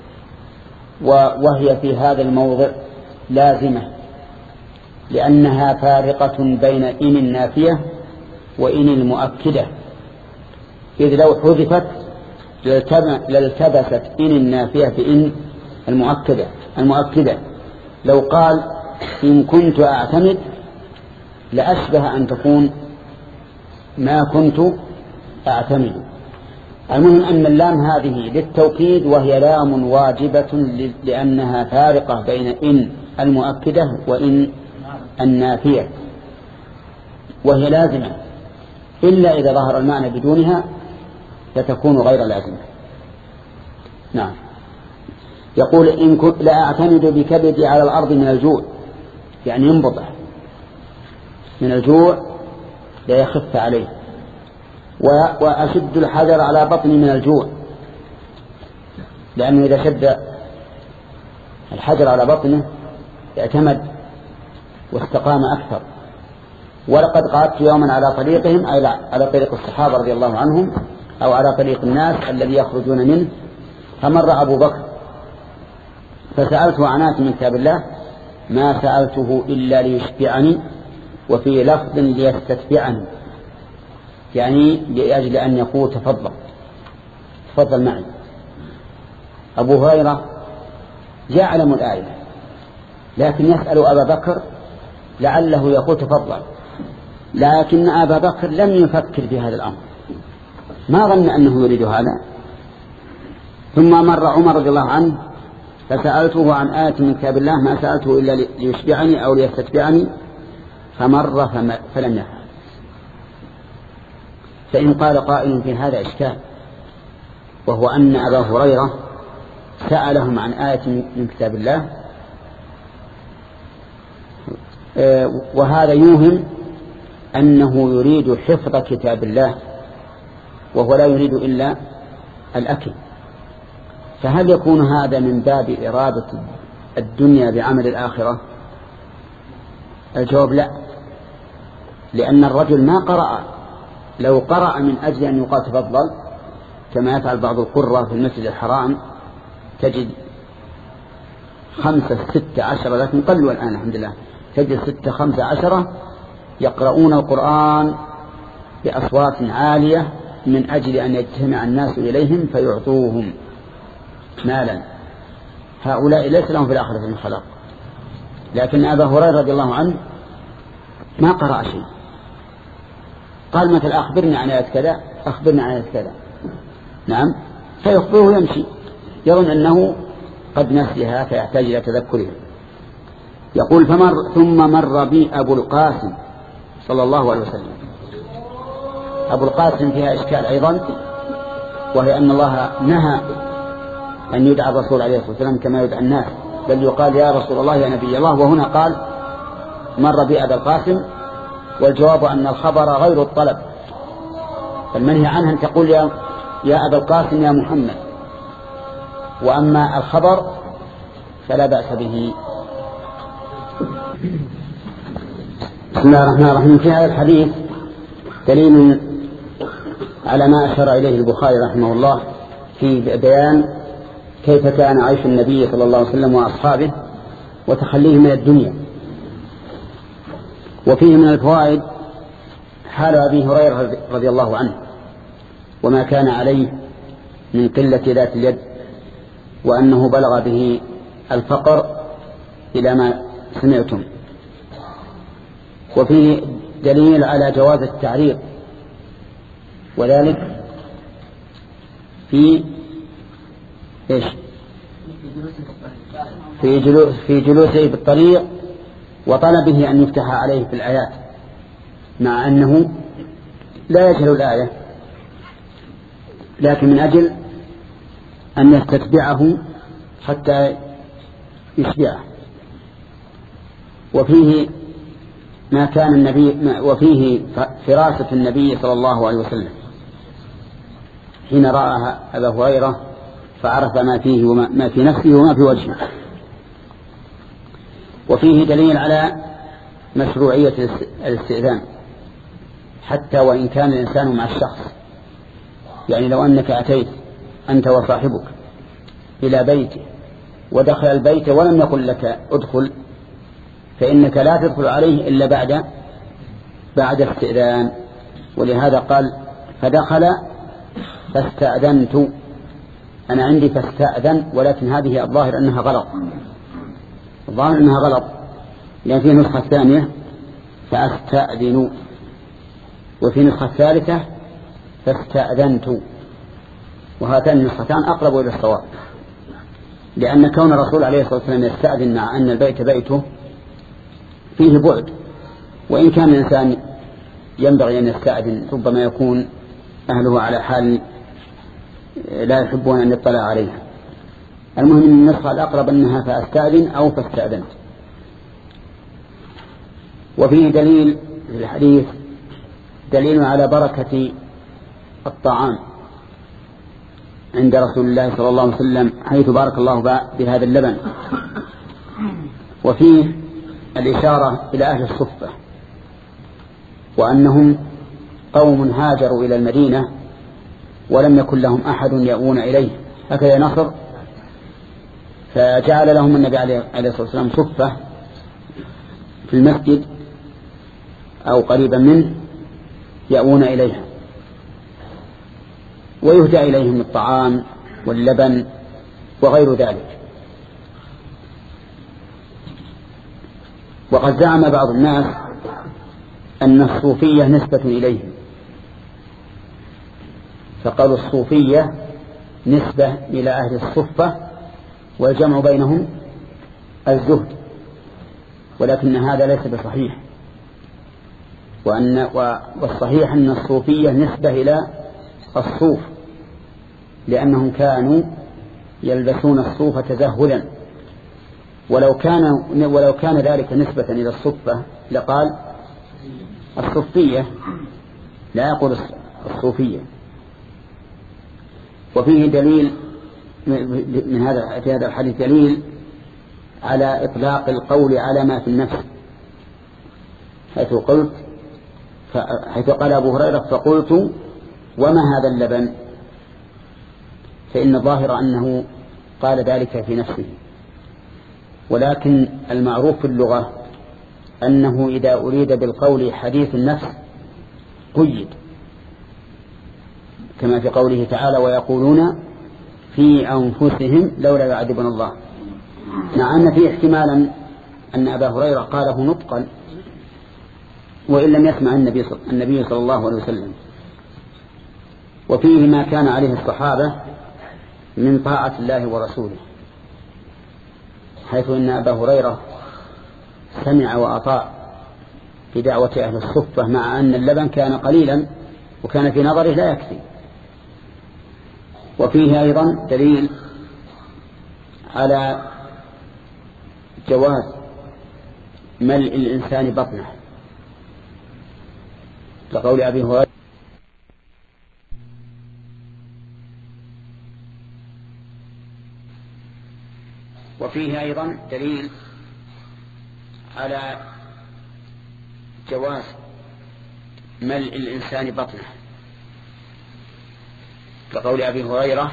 وهي في هذا الموضع لازمة، لأنها فارقة بين إن النافية وإن المؤكدة، إذ لو حذفت لالتبست إن النافية في إن المؤكدة المؤكدة لو قال إن كنت أعتمد لأشبه أن تكون ما كنت أعتمد. المهم أن اللام هذه للتوكيد، وهي لام واجبة لأنها فارقة بين إن المؤكدة وإن النافية، وهي لازمة إلا إذا ظهر المعنى بدونها فتكون غير لازمة. نعم. يقول إن كنت لأعتمد بكبدي على الأرض من الجوع، يعني ينبضح من الجوع لا يخف عليه، وأشد الحجر على بطني من الجوع، لأنه إذا شد الحجر على بطنه اعتمد واستقام أكثر. ولقد قعدت يوما على طريقهم، أي على طريق الصحابة رضي الله عنهم، أو على طريق الناس الذي يخرجون منه، فمر أبو بكر فسألته عن آية من كتاب الله ما سألته إلا ليشبعني، وفي لفظ ليستتبعني، يعني لأجل أن يقول تفضل تفضل معي. أبو هريرة يعلم الآية لكن يسأل أبا بكر لعله يقول تفضل، لكن أبا بكر لم يفكر في هذا الأمر، ما ظن أنه يريد هذا. ثم مر عمر رضي الله عنه فسألته عن آية من كتاب الله ما سألته إلا ليشبعني أو ليستتبعني، فمر فلم يفعل. فإن قال قائل في هذا إشكال، وهو أن أبا هريرة سألهم عن آية من كتاب الله، وهذا يوهم أنه يريد حفظ كتاب الله، وهو لا يريد إلا الأكل فهل يكون هذا من باب إرادة الدنيا بعمل الآخرة؟ الجواب لا، لأن الرجل ما قرأ. لو قرأ من أجل أن يقال تفضل كما يفعل بعض القرى في المسجد الحرام، تجد خمسة ستة عشرة، لكن قلوا الآن الحمد لله، تجد ستة خمسة عشرة يقرؤون القرآن بأصوات عالية من أجل أن يجتمع الناس إليهم فيعطوهم مالا. هؤلاء ليس لهم في الآخرة من خلاق. لكن أبا هريرة رضي الله عنه ما قرأ شيء، قال مثل أخبرني عن آية كذا، أخبرني عن آية كذا، نعم، فيخبره يمشي يظن أنه قد نسيها فيحتاج إلى تذكرها. يقول فمر ثم مر بي أبو القاسم صلى الله عليه وسلم. أبو القاسم فيها إشكال أيضا، وهي أن الله نهى أن يدعى الرسول عليه الصلاة والسلام كما يدعى الناس، بل يقال يا رسول الله يا نبي الله، وهنا قال مر بي أبا القاسم، والجواب أن الخبر غير الطلب، فالمنهي عنها أن تقول يا, يا أبا القاسم يا محمد، وأما الخبر فلا بأس به. بسم الله الرحمن الرحيم. في هذا الحديث دليل على ما أشار إليه البخاري رحمه الله في بيان كيف كان عيش النبي صلى الله عليه وسلم وأصحابه وتخليه من الدنيا. وفيه من الفوائد حال أبي هريرة رضي الله عنه وما كان عليه من قلة ذات اليد، وأنه بلغ به الفقر إلى ما سمعتم. وفيه دليل على جواز التعريض، وذلك في إيش؟ في جلوس في جلوسه بالطريق وطلبه أن يفتح عليه في الآيات، مع أنه لا يجهل الآية، لكن من أجل أن يستتبعه حتى يشبعه. وفيه ما كان النبي وفيه فراسة النبي صلى الله عليه وسلم حين رأى أبا هريرة فعرف ما فيه وما ما في نفسه وما في وجهه. وفيه دليل على مشروعية الاستئذان حتى وإن كان الإنسان مع الشخص. يعني لو أنك أتيت أنت وصاحبك إلى بيته ودخل البيت ولم يقل لك ادخل، فإنك لا تدخل عليه إلا بعد بعد استئذان. ولهذا قال فدخل فاستأذنت، أنا عندي فاستأذن، ولكن هذه الظاهر أنها غلط، الظاهر أنها غلط، لأن في نسخة ثانية فأستأذن، وفي نسخة ثالثة فاستأذنت، وهاتان النسختان أقرب إلى الصواب، لأن كون الرسول عليه الصلاة والسلام يستأذن مع أن البيت بيته فيه بعد، وإن كان الإنسان ينبغي أن يستأذن ربما يكون أهله على حال لا يحبون أن يطلع عليها. المهم أن النسخة الأقرب أنها فأستأذن أو فاستأذنت. وفيه دليل في الحديث دليل على بركة الطعام عند رسول الله صلى الله عليه وسلم، حيث بارك الله بهذا اللبن. وفيه الإشارة إلى أهل الصفة، وأنهم قوم هاجروا إلى المدينة ولم يكن لهم أحد يأوون إليه، هكذا نصر، فجعل لهم النبي عليه الصلاة والسلام صفة في المسجد أو قريبا منه يأوون إليها، ويهدى إليهم الطعام واللبن وغير ذلك. وقد زعم بعض الناس أن الصوفية نسبة إليهم، فقالوا الصوفية نسبة إلى أهل الصفة والجمع بينهم الزهد، ولكن هذا ليس بصحيح، وأن والصحيح أن الصوفية نسبة إلى الصوف، لأنهم كانوا يلبسون الصوف تزهدا، ولو كان ولو كان ذلك نسبة إلى الصفة لقال الصوفية، لا يقول الصوفية. وفيه دليل من هذا في هذا الحديث دليل على إطلاق القول على ما في النفس، حيث قلت حيث قال أبو هريرة فقلت وما هذا اللبن، فإن الظاهر أنه قال ذلك في نفسه، ولكن المعروف في اللغة أنه إذا أريد بالقول حديث النفس قيد، كما في قوله تعالى ويقولون في أنفسهم لولا يعذبنا الله، مع أن فيه احتمالا أن أبا هريرة قاله نطقا وإن لم يسمع النبي النبي صلى الله عليه وسلم. وفيه ما كان عليه الصحابة من طاعة الله ورسوله، حيث أن أبا هريرة سمع وأطاع في دعوة أهل الصفة، مع أن اللبن كان قليلا وكان في نظره لا يكفي. وفيه أيضا دليل على جواز ملء الإنسان بطنه، لقول أبي هريرة وفيه أيضا دليل على جواز ملء الإنسان بطنه، لقول أبي هريرة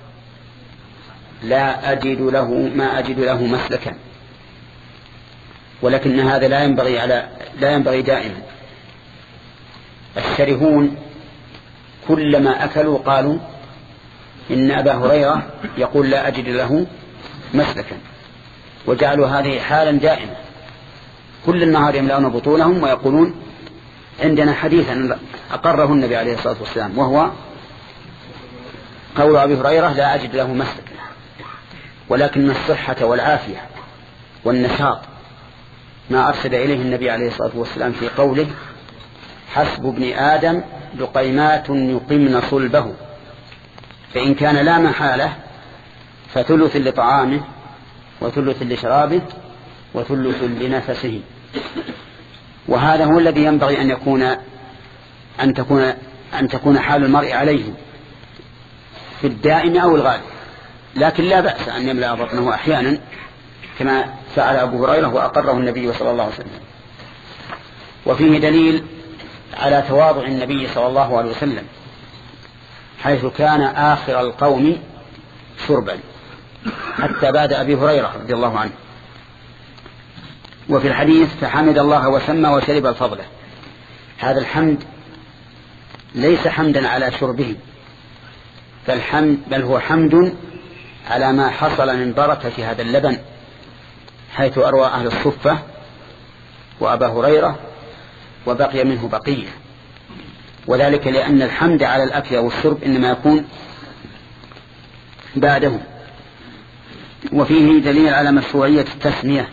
لا أجد له ما أجد له مسلكا، ولكن هذا لا ينبغي على لا ينبغي دائما. الشرهون كلما أكلوا قالوا إن أبا هريرة يقول لا أجد له مسلكا، وجعلوا هذه حالا دائمة، كل النهار يملأون بطونهم ويقولون عندنا حديثا أقره النبي عليه الصلاة والسلام، وهو قول أبي هريرة لا أجد له مسلكا. ولكن الصحة والعافية والنشاط ما أرشد إليه النبي عليه الصلاة والسلام في قوله حسب ابن آدم لقيمات يقمن صلبه، فإن كان لا محالة فثلث لطعامه وثلث لشرابه وثلث لنفسه. وهذا هو الذي ينبغي أن يكون أن تكون أن تكون حال المرء عليه في الدائم أو الغالب، لكن لا بأس أن يملأ بطنه أحيانا كما فعل أبو هريرة وأقره النبي صلى الله عليه وسلم. وفيه دليل على تواضع النبي صلى الله عليه وسلم، حيث كان آخر القوم شربا حتى بعد أبي هريرة رضي الله عنه. وفي الحديث فحمد الله وسمى وشرب الفضل، هذا الحمد ليس حمدا على شربه، بل, حمد بل هو حمد على ما حصل من بركة هذا اللبن، حيث أروى أهل الصفة وأبا هريرة وبقي منه بقية، وذلك لأن الحمد على الأكل والشرب إنما يكون بعده. وفيه دليل على مشروعية التسمية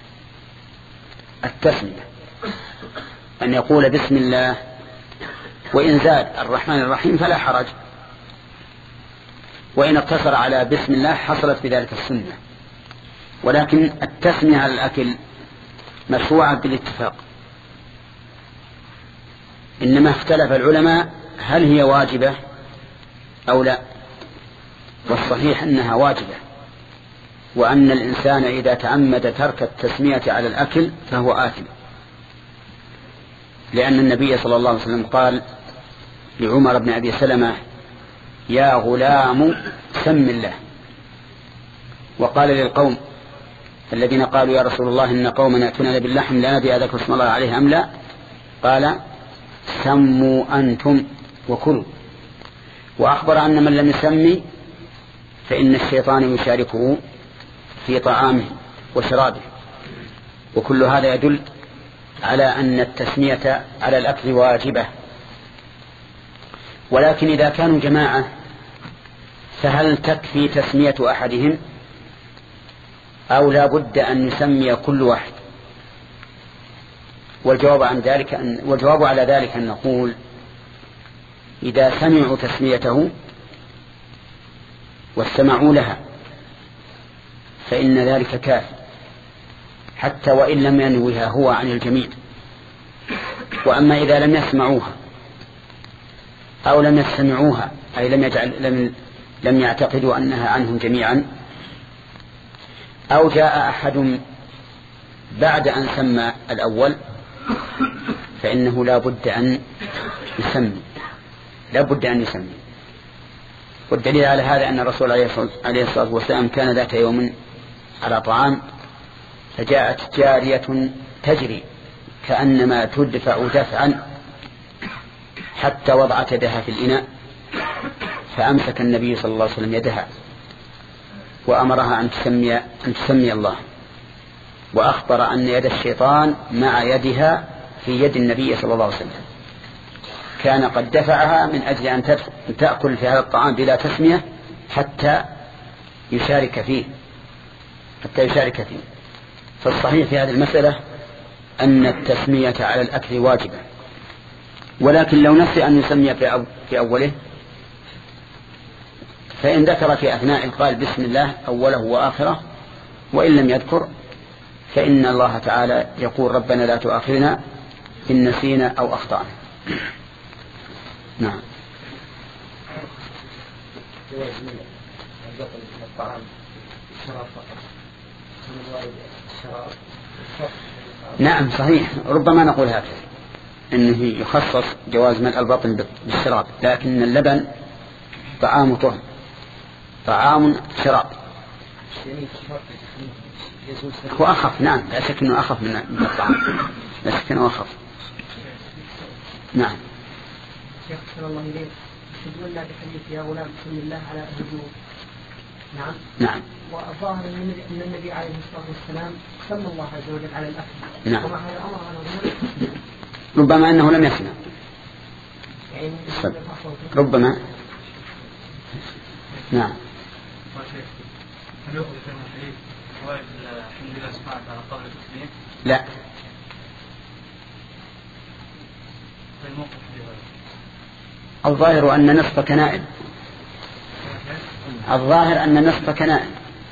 التسمية أن يقول بسم الله، وإن زاد الرحمن الرحيم فلا حرج، وإن اقتصر على بسم الله حصلت بذلك السنة. ولكن التسمية على الأكل مشروعة بالاتفاق، إنما اختلف العلماء هل هي واجبة أو لا، والصحيح أنها واجبة، وأن الإنسان إذا تعمد ترك التسمية على الأكل فهو آثم، لأن النبي صلى الله عليه وسلم قال لعمر بن أبي سلمة يا غلام سم الله، وقال للقوم الذين قالوا يا رسول الله إن قومنا يأتون باللحم لا ندري أذكر اسم الله عليه أم لا، قال سموا أنتم وكلوا. وأخبر أن من لم يسمي فإن الشيطان يشاركه في طعامه وشرابه، وكل هذا يدل على أن التسمية على الأكل واجبة. ولكن إذا كانوا جماعة فهل تكفي تسمية أحدهم أو لا بد أن يسمي كل واحد؟ والجواب عن ذلك أن والجواب على ذلك أن نقول إذا سمعوا تسميته واستمعوا لها فإن ذلك كافي، حتى وإن لم ينويها هو عن الجميع. وأما إذا لم يسمعوها أو لم يستمعوها أي لم يجعل لم لم يعتقدوا أنها عنهم جميعا، أو جاء أحد بعد أن سمى الأول فإنه لا بد أن يسمي لا بد أن يسمي. والدليل على هذا أن الرسول عليه الصلاة والسلام كان ذات يوم على طعام، فجاءت جارية تجري كأنما تدفع دفعا حتى وضعت يدها في الإناء، فأمسك النبي صلى الله عليه وسلم يدها وأمرها أن تسمي, أن تسمي الله، وأخبر أن يد الشيطان مع يدها في يد النبي صلى الله عليه وسلم، كان قد دفعها من أجل أن تأكل في هذا الطعام بلا تسمية حتى يشارك فيه حتى يشارك فيه. فالصحيح في هذه المسألة أن التسمية على الأكل واجبة، ولكن لو نسي أن يسمي في أوله فإن ذكر في أثناء قال بسم الله أوله وآخره، وإن لم يذكر فإن الله تعالى يقول ربنا لا تؤاخذنا إن نسينا أو أخطأنا. نعم. نعم صحيح، ربما نقول هكذا إنه يخصص جواز ملء البطن بالشراب، لكن اللبن طعام طهر طعام شراب هو أخف. نعم لا شك أنه أخف من الطعام، لا شك أنه أخف. نعم. شيخ صلى الله عليه وسلم يستدلون بحديث يا غلام بسم الله على الوجوب. نعم. نعم. والظاهر أن النبي عليه الصلاة والسلام سمى الله عز وجل على الأكل. نعم. ومع هذا الأمر أنا ربما أنه لم يسمع. يعني ربما. نعم. لا. الظاهر أن نصفك نائم. الظاهر أن نصفك نائم.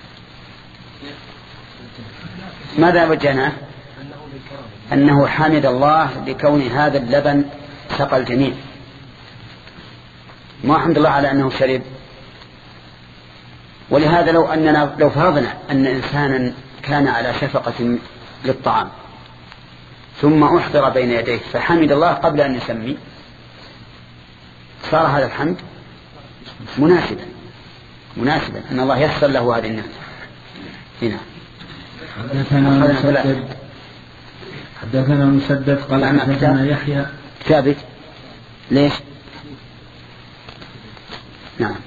ماذا وجهناه؟ أنه حمد الله لكون هذا اللبن سقى الجميع، ما حمد الله على أنه شرب. ولهذا لو أننا لو فرضنا أن إنسانا كان على شفقة للطعام ثم أحضر بين يديه فحمد الله قبل أن يسمي، صار هذا الحمد مناسبا مناسبا أن الله يسر له هذه النعمة. هنا حدثنا مسدد حدثنا مسدد قال حدثنا يحيى ثابت. ليش؟ نعم.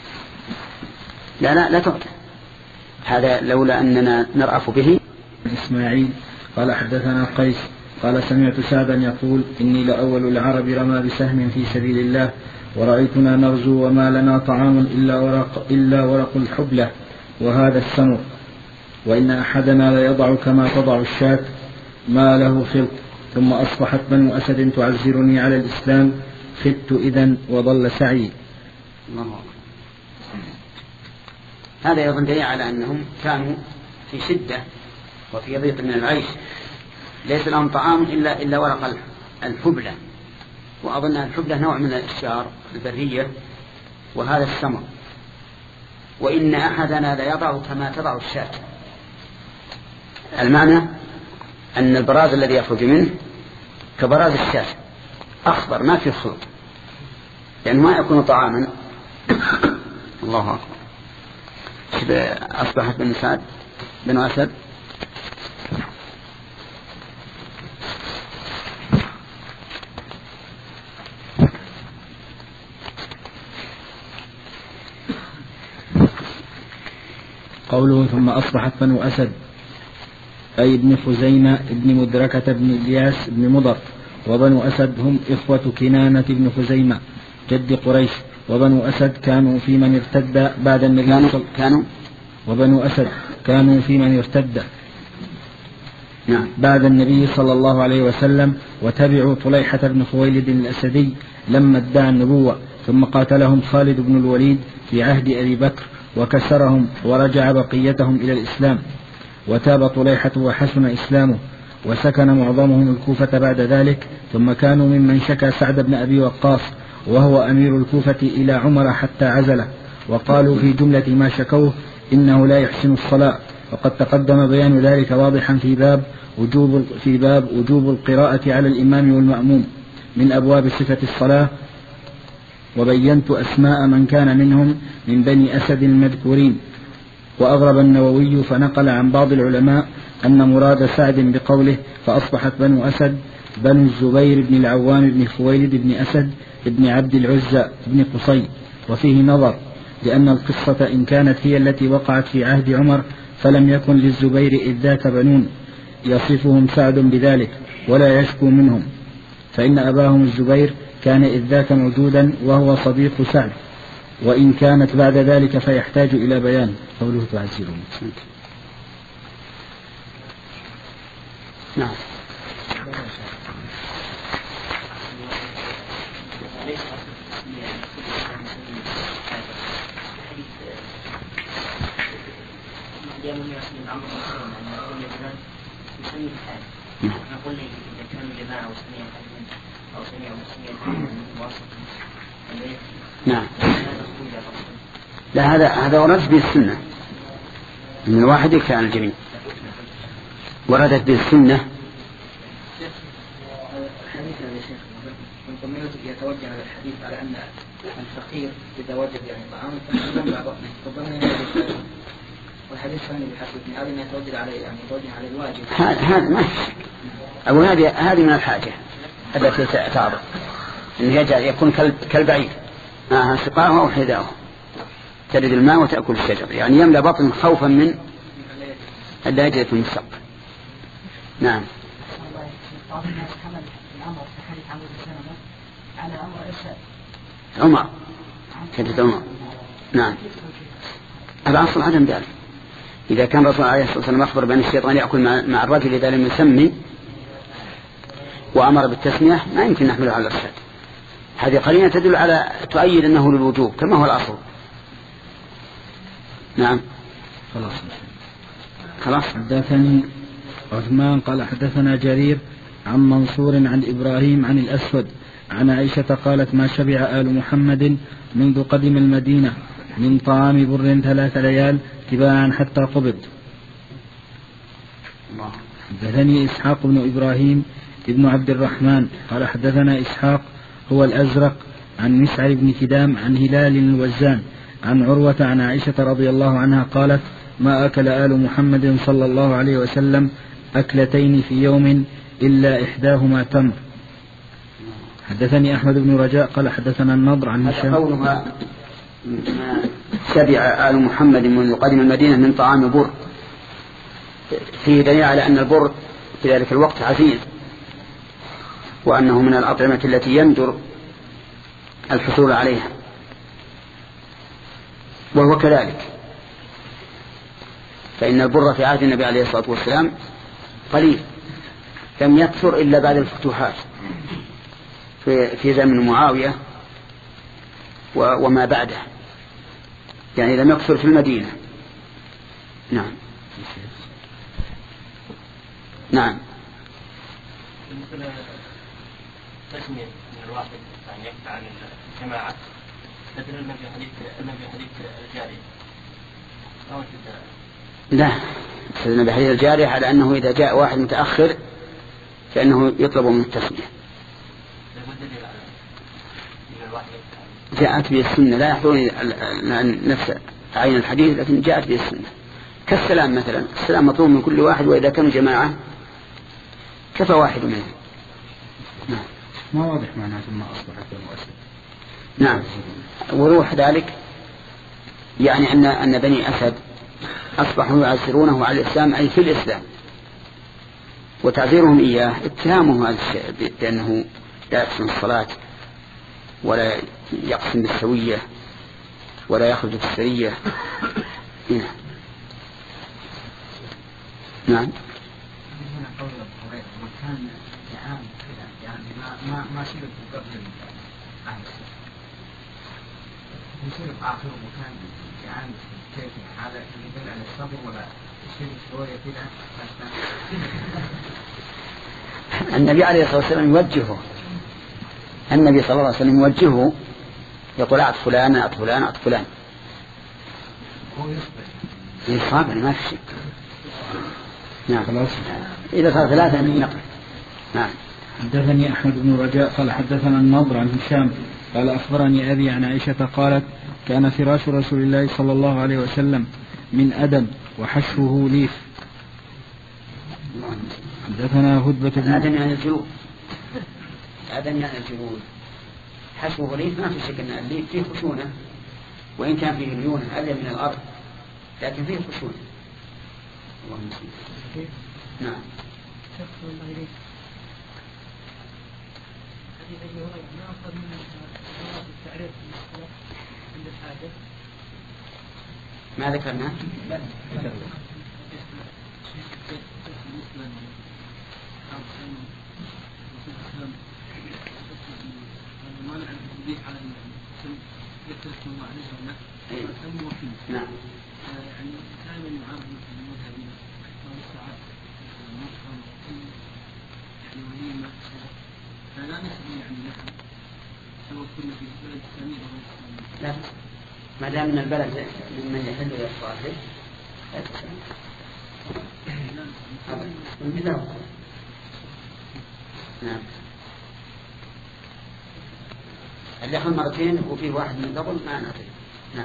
لا لا لا تقطع هذا لولا أننا نرأف به. إسماعيل قال حدثنا قيس قال سمعت سعدا يقول إني لأول العرب رمى بسهم في سبيل الله ورأيتنا نغزو وما لنا طعام إلا ورق, إلا ورق الحبلة وهذا السمر، وإن أحدنا ليضع كما تضع الشاة ما له خلط، ثم أصبحت بنو أسد تعزرني على الإسلام خدت إذن وضل سعي. الله. هذا يظن دليل على أنهم كانوا في شدة وفي ضيق من العيش، ليس لهم طعام إلا إلا ورق الحبلة، وأظن الحبلة نوع من الأشجار البرية، وهذا السمر. وإن أحدنا ليضع كما تضع الشاة. المعنى أن البراز الذي يخرج منه كبراز الشاة أخضر ما فيه خلط، يعني ما يكون طعاما. الله أكبر. أصبحت بن سعد بن أسد قوله ثم أصبحت بنو أسد أي ابن خزيمة ابن مدركة ابن إلياس ابن مضر، وبنو أسد هم إخوة كنانة ابن خزيمة جد قريش، وبنو أسد كانوا في من ارتد بعد النبي كانوا, كانوا وبنو أسد كانوا في من ارتد نعم. بعد النبي صلى الله عليه وسلم، وتبعوا طليحة بن خويلد الأسدي لما ادعى النبوة، ثم قاتلهم خالد بن الوليد في عهد أبي بكر وكسرهم ورجع بقيتهم إلى الإسلام، وتاب طليحة وحسن إسلامه، وسكن معظمهم الكوفة بعد ذلك، ثم كانوا ممن شكى سعد بن أبي وقاص وهو أمير الكوفة إلى عمر حتى عزله، وقالوا في جملة ما شكوه إنه لا يحسن الصلاة، وقد تقدم بيان ذلك واضحا في باب وجوب في باب وجوب القراءة على الإمام والمأموم من أبواب صفة الصلاة، وبينت أسماء من كان منهم من بني أسد المذكورين. وأغرب النووي فنقل عن بعض العلماء أن مراد سعد بقوله فأصبحت بنو أسد بنو الزبير بن العوام بن خويلد بن أسد بن عبد العزى بن قصي، وفيه نظر، لأن القصة إن كانت هي التي وقعت في عهد عمر فلم يكن للزبير إذ ذاك بنون يصفهم سعد بذلك ولا يشكو منهم، فإن أباهم الزبير كان إذ ذاك موجودا وهو صديق سعد، وإن كانت بعد ذلك فيحتاج إلى بيان. قوله تعزلون. نعم. نقول لي إذا كان جماعة وسمية أو سمية وسمية نعم. لا، هذا هذا ورد به السنة من الواحد يكفي عن الجميع. وردت به السنة. الحديث يا شيخ من يتوجه هذا الحديث على أن الفقير إذا وجد يعني طعام فيملأ بطنه، والحديث الثاني بحسب هذا ما يتوجه عليه يعني يتوجه على الواجب. هذا ما في شك. أو هذه هذه من الحاجة التي تعرض إن يجعل يكون كالبعير معها سقاها أو حذاءه ترد الماء وتأكل الشجر، يعني يملأ بطن خوفا من ألا يجد من السق. نعم. عمر كانت عمر. نعم. الأصل عدم ذلك. إذا كان الرسول عليه الصلاة والسلام أخبر بأن الشيطان يأكل مع الرجل إذا لم يسمي وأمر بالتسمية ما يمكن نحمله على الإرشاد. هذه قرينة تدل على تؤيد أنه للوجوب كما هو الأصل. نعم. خلاص خلاص. حدثني عثمان قال حدثنا جرير عن منصور عن إبراهيم عن الأسود عن عائشة قالت ما شبع آل محمد منذ قدم المدينة من طعام بر ثلاث ليال تباعا حتى قبض. حدثني إسحاق بن إبراهيم ابن عبد الرحمن قال حدثنا إسحاق هو الأزرق عن مسعر بن كدام عن هلال الوزان عن عروة عن عائشة رضي الله عنها قالت ما أكل آل محمد صلى الله عليه وسلم أكلتين في يوم إلا إحداهما تمر. حدثني أحمد بن رجاء قال حدثنا النضر عن هشام. قولها شبع آل محمد منذ قدم المدينة من طعام بر فيه دليل على أن البر في ذلك الوقت عزيز، وأنه من الأطعمة التي يندر الحصول عليها، وهو كذلك، فإن البر في عهد النبي عليه الصلاة والسلام قليل لم يكثر إلا بعد الفتوحات في, في زمن معاوية وما بعده، يعني لم يكثر في المدينة. نعم. نعم. مثل تسمية من الواحد يعني يقطع عن الجماعة تدلنا في حديث النبي حديث الجارية. لا، تدلنا بحديث الجارية على أنه إذا جاء واحد متأخر فإنه يطلب من التسمية. جاءت به السنة، لا يحضرني نفس عين الحديث لكن جاءت به السنة. كالسلام مثلا، السلام مطلوب من كل واحد، وإذا كانوا جماعة كفى واحد منهم. نعم. ما واضح معناه ما أصبحت المؤسسة. نعم. وروح ذلك يعني أن أن بني أسد أصبحوا يعزرونه على الإسلام أي في الإسلام، وتعذيرهم إياه اتهامهم هذا الشيء بأنه لا يحسن الصلاة ولا يقسم بالسوية ولا يخرج في السرية. نعم. نعم. ما ما شرب قبل العهد يصير في آخر مكان يعني كيف هذا يدل على الصبر ولا يصير شوية كده. النبي عليه الصلاة والسلام يوجهه النبي صلى الله عليه وسلم يوجهه يقول أعط فلان أعط فلان أعط فلان هو يصبح يصابر ما في شك. نعم خلاص. إذا صار ثلاثة من نقل. نعم. حدثني أحمد بن رجاء قال حدثنا النضر عن هشام قال أخبرني أبي عن عائشة قالت كان فراش رسول الله صلى الله عليه وسلم من أدم وحشوه ليف. حدثنا هدبة بن أدم يعني الجلود. أدم يعني الجلود. حشوه ليف ما في شك أن الليف فيه خشونة وإن كان فيه ليونة أدم من الأرض لكن فيه خشونة. اللهم صل. نعم. ما ذكرنا؟ نعم. يعني كان يعرض في المذهبين أو الساعات المطعم يعني وليمة فلا نسأل يعني نحن سواء كنا في البلد الإسلامي أو الإسلامي. لا ما دام من البلد ممن يحل للصالح لا تسأل. من بدأ. نعم. اللي يحل مرتين وفيه واحد من قبل ما نعطيه. نعم.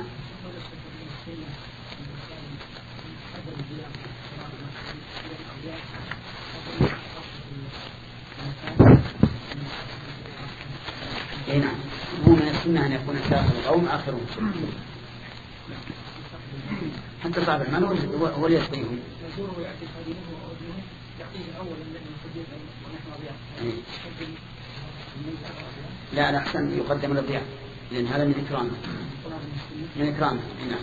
اي نعم. هو من السنة أن يكون الساخر القوم آخرون حتى صعب المال هو اللي يسقيهم. لا لا أحسن يقدم الضياء لأن هذا من إكرامه من إكرامه. نعم.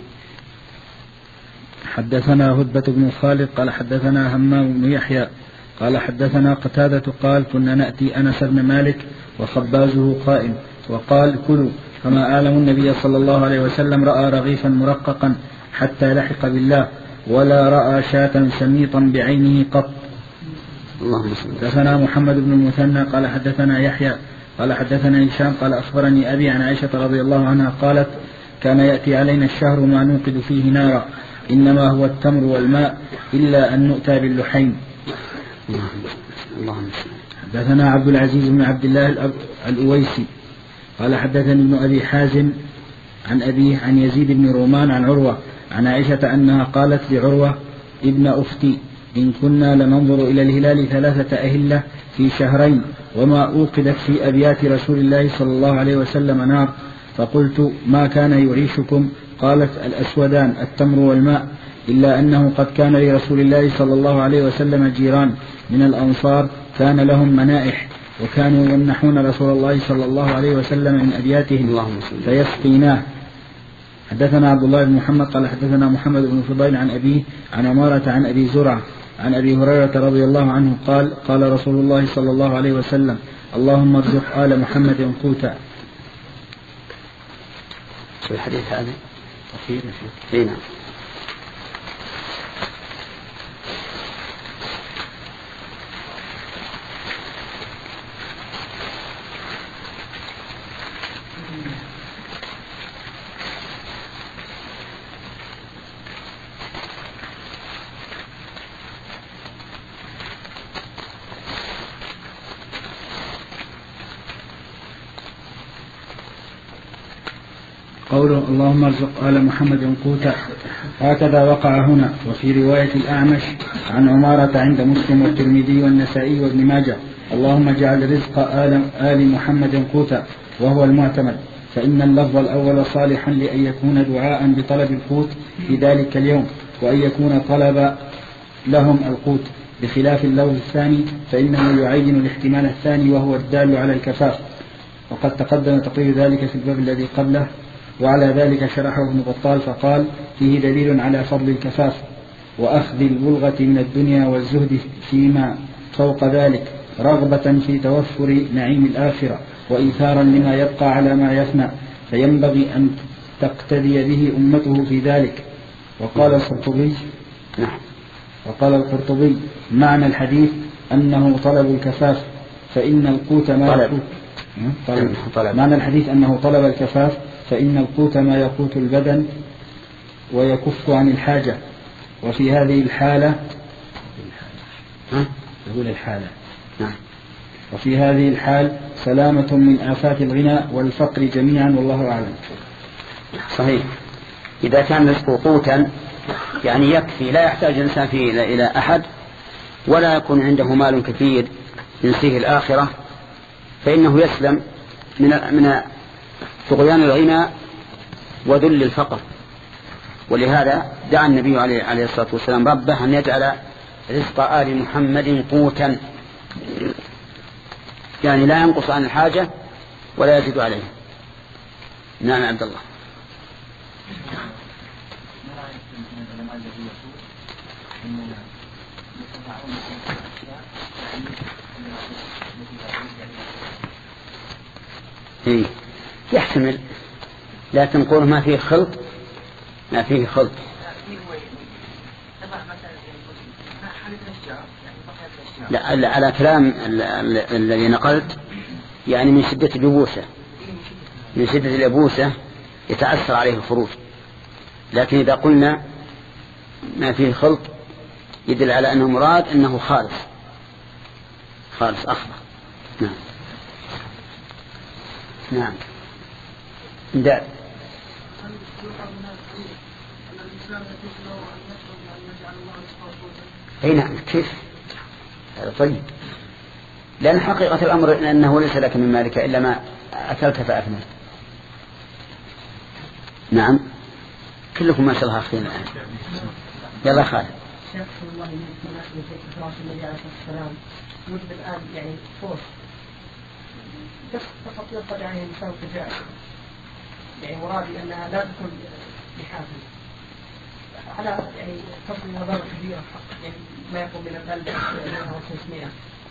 حدثنا هدبة بن خالد قال حدثنا همام بن يحيى قال حدثنا قتادة قال كنا نأتي أنس بن مالك وخبازه قائم وقال كلوا فما آلم النبي صلى الله عليه وسلم رأى رغيفا مرققا حتى لحق بالله ولا رأى شاة سميطا بعينه قط. اللهم صل. حدثنا محمد بن المثنى قال حدثنا يحيى قال حدثنا هشام قال أخبرني أبي عن عائشة رضي الله عنها قالت كان يأتي علينا الشهر ما نوقد فيه نارا إنما هو التمر والماء إلا أن نؤتى باللحين. اللهم حدثنا عبد العزيز بن عبد الله الأويسي قال حدثني ابن أبي حازم عن أبيه عن يزيد بن رومان عن عروة عن عائشة أنها قالت لعروة ابن أختي إن كنا لننظر إلى الهلال ثلاثة أهلة في شهرين وما أوقدت في أبيات رسول الله صلى الله عليه وسلم نار فقلت ما كان يعيشكم؟ قالت الأسودان التمر والماء إلا أنه قد كان لرسول الله صلى الله عليه وسلم جيران من الأنصار كان لهم منائح وكانوا يمنحون رسول الله صلى الله عليه وسلم من أبياتهم فيسقيناه. حدثنا عبد الله بن محمد قال حدثنا محمد بن فضيل عن أبيه عن عمارة عن أبي زرعة عن أبي هريرة رضي الله عنه قال قال رسول الله صلى الله عليه وسلم اللهم ارزق آل محمد قوتا. شو الحديث هذا؟ أخير هنا قوله اللهم ارزق آل محمد قوتا هكذا وقع هنا. وفي رواية الأعمش عن عمارة عند مسلم والترمذي والنسائي وابن ماجه اللهم اجعل رزق آل, آل محمد قوتا وهو المعتمد فإن اللفظ الأول صالحا لأن يكون دعاء بطلب القوت في ذلك اليوم وأن يكون طلب لهم القوت بخلاف اللفظ الثاني فإنه يعين الاحتمال الثاني وهو الدال على الكفاف وقد تقدم تقرير ذلك في الباب الذي قبله. وعلى ذلك شرحه ابن بطال فقال فيه دليل على فضل الكفاف وأخذ البلغة من الدنيا والزهد فيما فوق ذلك رغبة في توفر نعيم الآخرة وإيثارا لما يبقى على ما يفنى فينبغي أن تقتدي به أمته في ذلك. وقال القرطبي وقال القرطبي معنى الحديث أنه طلب الكفاف فإن القوت ما يقوت طلب. معنى الحديث أنه طلب الكفاف فإن القوت ما يقوت البدن ويكف عن الحاجة. وفي هذه الحالة ها؟ يقول الحالة نعم. وفي هذه الحال سلامة من آفات الغنى والفقر جميعا، والله أعلم. صحيح. إذا كان رزقه قوتا يعني يكفي، لا يحتاج الإنسان فيه إلى أحد، ولا يكون عنده مال كثير ينسيه الآخرة، فإنه يسلم من من طغيان الغنى وذل الفقر. ولهذا دعا النبي عليه الصلاة والسلام ربه أن يجعل رزق آل محمد قوتا، يعني لا ينقص عن الحاجة ولا يزيد عليه. نعم عبد الله. إيه يحتمل، لكن قوله ما فيه خلط، ما فيه خلط. لا, لا على كلام الذي نقلت يعني من شدة اليبوسة، من شدة اليبوسة يتأثر عليه الخروج. لكن إذا قلنا ما فيه خلط يدل على أنه مراد أنه خالص، خالص أخضر. نعم. نعم. ده أي نعم. كيف هذا طيب؟ لأن حقيقة الأمر أنه ليس لك من مالك إلا ما أكلت فأفنيت. نعم. كلكم ما شاء الله أخينا الآن. يلا خالد. شيخ الله من فراش النبي عليه الصلاة والسلام يوجد الآن يعني فوش بس فقط يطلع يعني الإنسان تجاه، يعني مرادي أنها لا تكون بحافل على يعني تصل مضار كبيرة، يعني ما يقوم من القلب أنها وخمسمائة،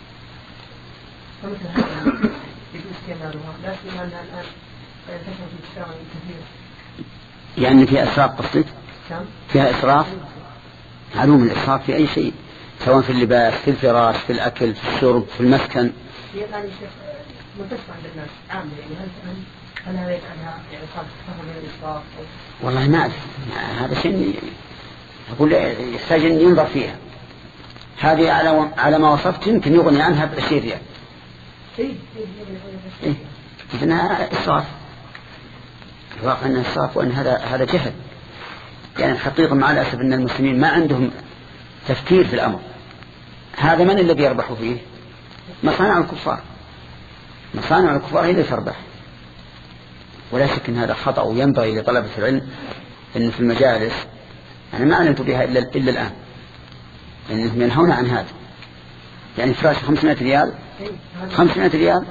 فمثل هذا يجوز استعمالها، لا سيما أنها الآن تنتشر في المجتمع كثير. يعني في إسراف قصدك؟ فيها إسراف؟ معلوم الإسراف في أي شيء، سواء في اللباس، في الفراش، في الأكل، في الشرب، في المسكن. هي الآن منتشرة عند الناس عامة، يعني هل هل هذا يجعلها يعني صار تفهم من الإسراف؟ والله ما أعرف، هذا شيء أقول يحتاج أن ينظر فيها. هذه على على ما وصفت يمكن يغني عنها بعشرين ريال. إيه إيه إنها إسراف، الواقع أنها إسراف، وأن هذا هذا جهل. يعني الحقيقة مع الأسف أن المسلمين ما عندهم تفكير في الأمر. هذا من الذي يربح فيه؟ مصانع الكفار، مصانع الكفار هي اللي تربح. ولا شك أن هذا خطأ، وينبغي لطلبة العلم أن في المجالس أنا ما علمت بها إلا, إلا الآن أنهم ينهون عن هذا. يعني فراش خمسمائة ريال، خمسمائة ريال.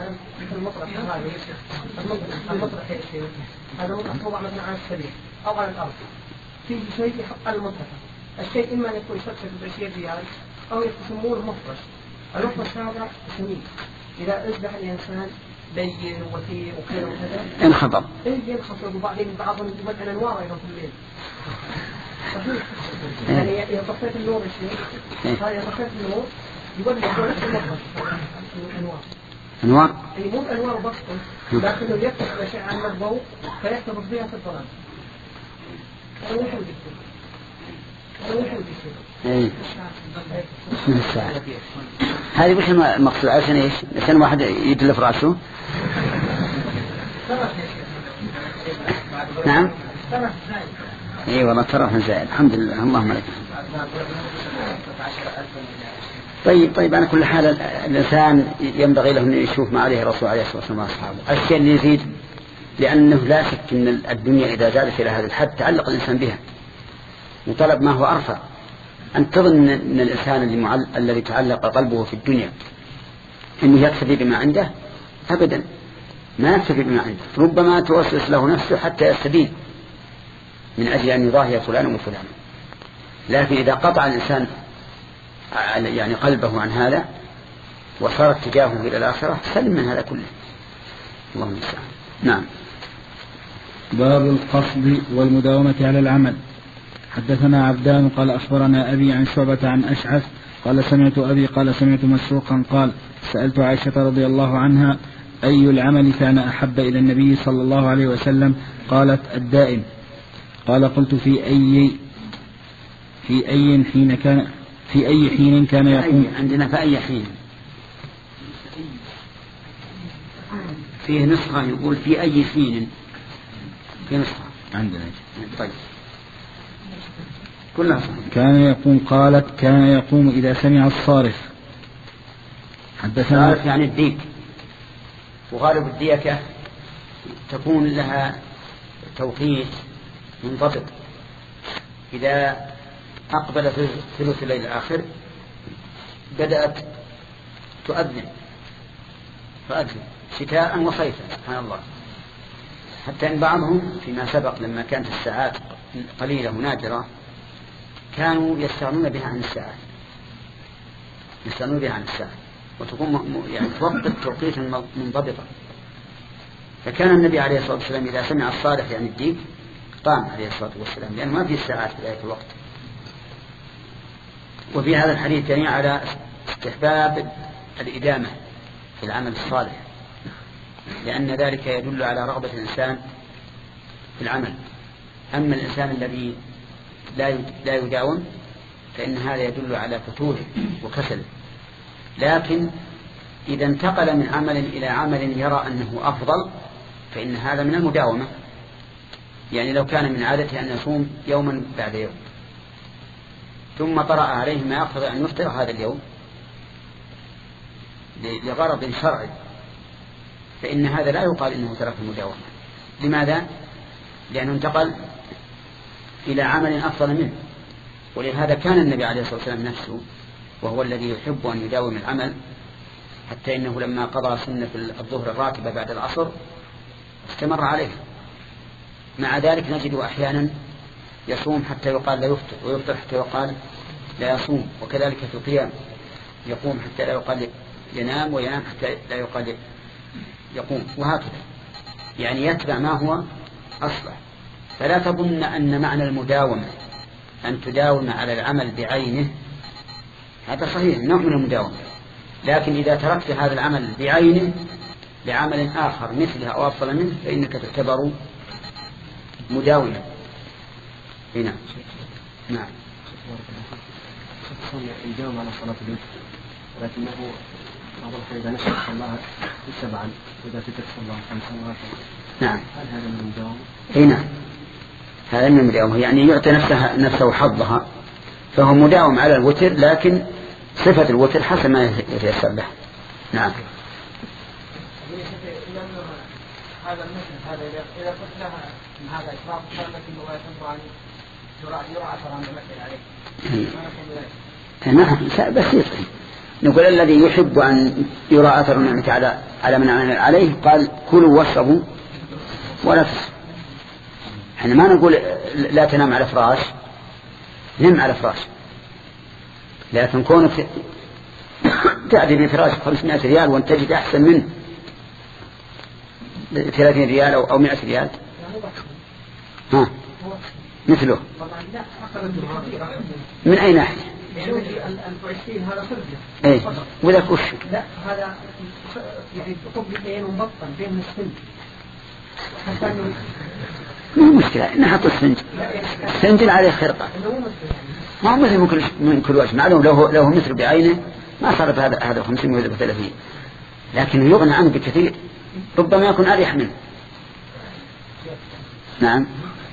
هذا مطلع مثلا على السرير أو على الأرض، في شيء يحط على المنطقة. الشيء إما أن يكون يفكر بعشرين ريال أو يسمونه مفرش. المفرش هذا سمين، إذا أصبح الإنسان بين وثير وكذا وكذا انخفض. إيه ينخفض، وبعدين بعضهم يمثل أنوار أيضا في الليل. صحيح. يعني إذا طفيت النور الشيء، هذا طفيت النور يولد نفس المفرش الأنوار. أنوار؟ أي مو أنوار بس، لكنه يفتح الأشعة عن الضوء فيحتفظ بها في الظلام. هذا مو حلو جدا. هذا مو حلو جدا. إيه. بسم الله. هذه وش المقصود؟ عشان إيش؟ عشان واحد يدل فراسه. نعم. إيه والله ترى زائد، الحمد لله، اللهم لك. طيب طيب على كل حال الإنسان ينبغي له أن يشوف ما عليه الرسول عليه الصلاة والسلام وأصحابه. الشيء اللي يزيد، لأنه لا شك أن الدنيا إذا زادت إلى هذا الحد تعلق الإنسان بها وطلب ما هو أرفع. أن تظن أن الإنسان اللي معل... الذي تعلق قلبه في الدنيا أنه يكتفي بما عنده، أبدا ما يكتفي بما عنده، ربما توسوس له نفسه حتى يستدين من أجل أن يضاهي فلان وفلان. لكن إذا قطع الإنسان يعني قلبه عن هذا وصار اتجاهه إلى الآخرة سلم من هذا كله. اللهم المستعان. نعم. باب القصد والمداومة على العمل. حدثنا عبدان قال أخبرنا أبي عن شعبة عن أشعث قال سمعت أبي قال سمعت مسروقا قال سألت عائشة رضي الله عنها أي العمل كان أحب إلى النبي صلى الله عليه وسلم؟ قالت الدائم. قال قلت في أي في أي حين كان في أي حين كان يقوم عندنا في أي حين فيه نسخة يقول في أي حين في نسخة عندنا طيب كلها صحيح. كان يقوم قالت كان يقوم إذا سمع الصارخ. حدثنا الصارخ يعني الديك، وغالب الديكة تكون لها توقيت منضبط، إذا أقبل في ثلث الليل الآخر بدأت تؤذن تؤذن شتاء وصيفا سبحان الله، حتى إن بعضهم فيما سبق لما كانت الساعات قليلة ونادرة كانوا يستغنون بها عن الساعات يستغنون بها عن الساعات وتكون يعني توقت توقيتا منضبطا. فكان النبي عليه الصلاة والسلام إذا سمع الصارخ يعني الديك قام عليه الصلاة والسلام، لأنه ما في الساعات في ذلك الوقت. وفي هذا الحديث دليل على استحباب الإدامة في العمل الصالح، لأن ذلك يدل على رغبة الإنسان في العمل. أما الإنسان الذي لا يداوم فإن هذا يدل على فتوره وكسله. لكن إذا انتقل من عمل إلى عمل يرى أنه أفضل فإن هذا من المداومة. يعني لو كان من عادته أن يصوم يوما بعد يوم ثم طرأ عليه ما يقتضي أن يفطر هذا اليوم لغرض شرعي فإن هذا لا يقال إنه ترك المداومة. لماذا؟ لأنه انتقل إلى عمل أفضل منه. ولهذا كان النبي عليه الصلاة والسلام نفسه وهو الذي يحب أن يداوم العمل، حتى إنه لما قضى سنة الظهر الراتبة بعد العصر استمر عليه. مع ذلك نجد أحيانا يصوم حتى يقال لا يفطر، ويفطر حتى يقال لا يصوم، وكذلك في القيام يقوم حتى لا يقال ينام، وينام حتى لا يقال يقوم، وهكذا. يعني يتبع ما هو أصلح. فلا تظن أن معنى المداومة أن تداوم على العمل بعينه، هذا صحيح نوع من المداومة، لكن إذا تركت هذا العمل بعينه لعمل آخر مثله أو أفضل منه فإنك تعتبر مداوما. هنا نعم يداوم على صلاة الوتر، ولكنه بعض الأحيان إذا نشأ صلاها سبعا وإذا تتر صلاها خمسا وهكذا. نعم. هل هذا من المداومة؟ أي نعم، هذا من المداومة، يعني يعطي نفسه نفسه حظها، فهو مداوم على الوتر لكن صفة الوتر حسب ما يتيسر له. نعم. هذا المثل هذا إذا قلت لها هذا إسراف فلك إنه لا يتنبع عن يرى يرى أثر عن المثل عليه. نعم بسيط. نقول الذي يحب أن يرى أثر النعمة على على من عمل عليه قال كلوا واشربوا ولا تسرفوا. احنا ما نقول لا تنام على فراش، نم على فراش، لكن كونك تعدي بفراش خمسمائة ريال وانت تجد أحسن منه ثلاثين ريال أو مئة ريال ها مثله من أي ناحية؟ هذا صدق. ايه وذاك وش؟ لا هذا يعني طبقين ومبطن بين السن. ما هو مشكلة نحط السنج السنج عليه خرقة، ما هو مثل من, من كل وجه. معلوم لو لو مثل بعينه ما صار هذا هذا خمسين ولا ثلاثين، لكنه يغنى عنه بكثير، ربما يكون أريح منه. نعم.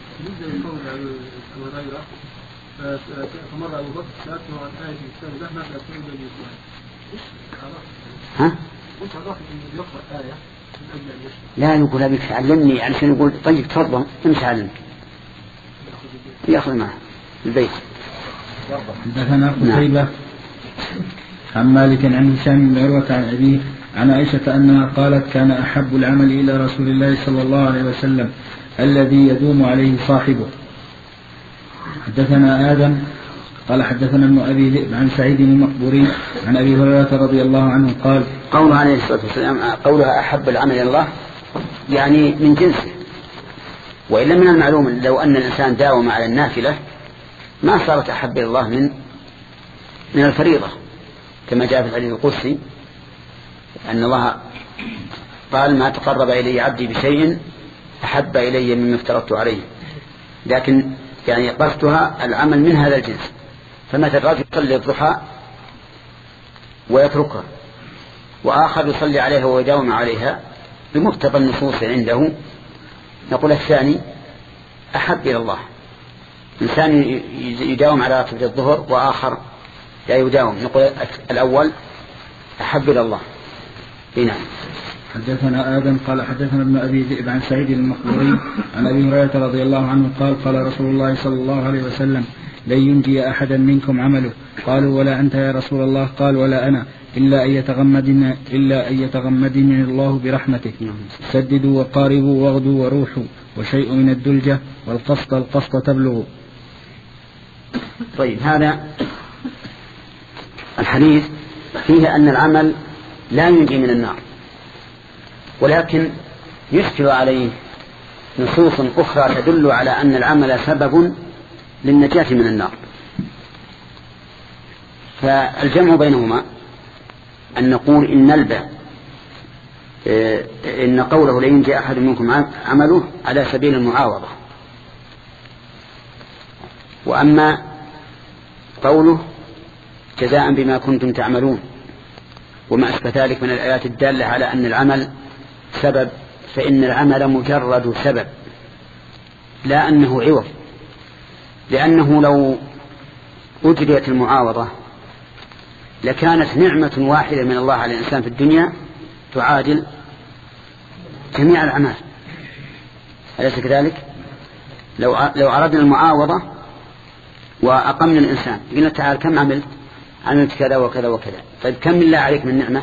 فمر أبو بكر سألته عن آية الكتاب له ماذا أكون بني إسرائيل؟ ها؟ قلت هذا واحد يقرأ آية من أجل أن يشرح. لا يقول أبيك علمني علشان يقول طيب تفضل امشي علمك يأخذ معه البيت. حدثنا قتيبة عن مالك عن هشام بن عروة عن أبيه عن عائشة أنها قالت كان أحب العمل إلى رسول الله صلى الله عليه وسلم الذي يدوم عليه صاحبه. حدثنا آدم قال حدثنا ابن أبي ذئب عن سعيد المقبوري عن أبي هريرة رضي الله عنه قال قوله عليه الصلاة والسلام قولها أحب العمل إلى الله يعني من جنسه، وإلا من المعلوم لو أن الإنسان داوم على النافلة ما صارت أحب إلى الله من من الفريضة، كما جاء في الحديث القدسي أن الله قال ما تقرب إلي عبدي بشيء أحب إلي مما افترضت عليه. لكن يعني قصدها العمل من هذا الجنس. فمثل رجل يصلي الضحى ويتركها، وآخر يصلي عليها ويداوم عليها بمقتضى النصوص عنده، نقول الثاني أحب إلى الله. إنسان يداوم على راتبة الظهر وآخر لا يداوم، نقول الأول أحب إلى الله. هنا حدثنا آدم قال حدثنا ابن أبي ذئب عن سعيد المقبوري عن أبي هريرة رضي الله عنه قال قال رسول الله صلى الله عليه وسلم لن ينجي أحدا منكم عمله. قالوا ولا أنت يا رسول الله؟ قال ولا أنا إلا أن يتغمدني إلا أن يتغمدني الله برحمته. سددوا وقاربوا واغدوا وروحوا وشيء من الدلجة والقسط القسط تبلغ. طيب، هذا الحديث فيه أن العمل لا ينجي من النار، ولكن يشكل عليه نصوص أخرى تدل على أن العمل سبب للنجاة من النار. فالجمع بينهما أن نقول إن نلبى إن قوله لا ينجي أحد منكم عمله على سبيل المعاوضة، وأما قوله جزاء بما كنتم تعملون وما أشبه ذلك من الآيات الدالة على أن العمل سبب، فإن العمل مجرد سبب لا أنه عوض، لأنه لو أجريت المعاوضة لكانت نعمة واحدة من الله على الإنسان في الدنيا تعادل جميع الأعمال، أليس كذلك؟ لو لو أردنا المعاوضة وأقمنا الإنسان قلنا تعال كم عملت؟ عملت كذا وكذا وكذا. طيب كم الله عليك من نعمة؟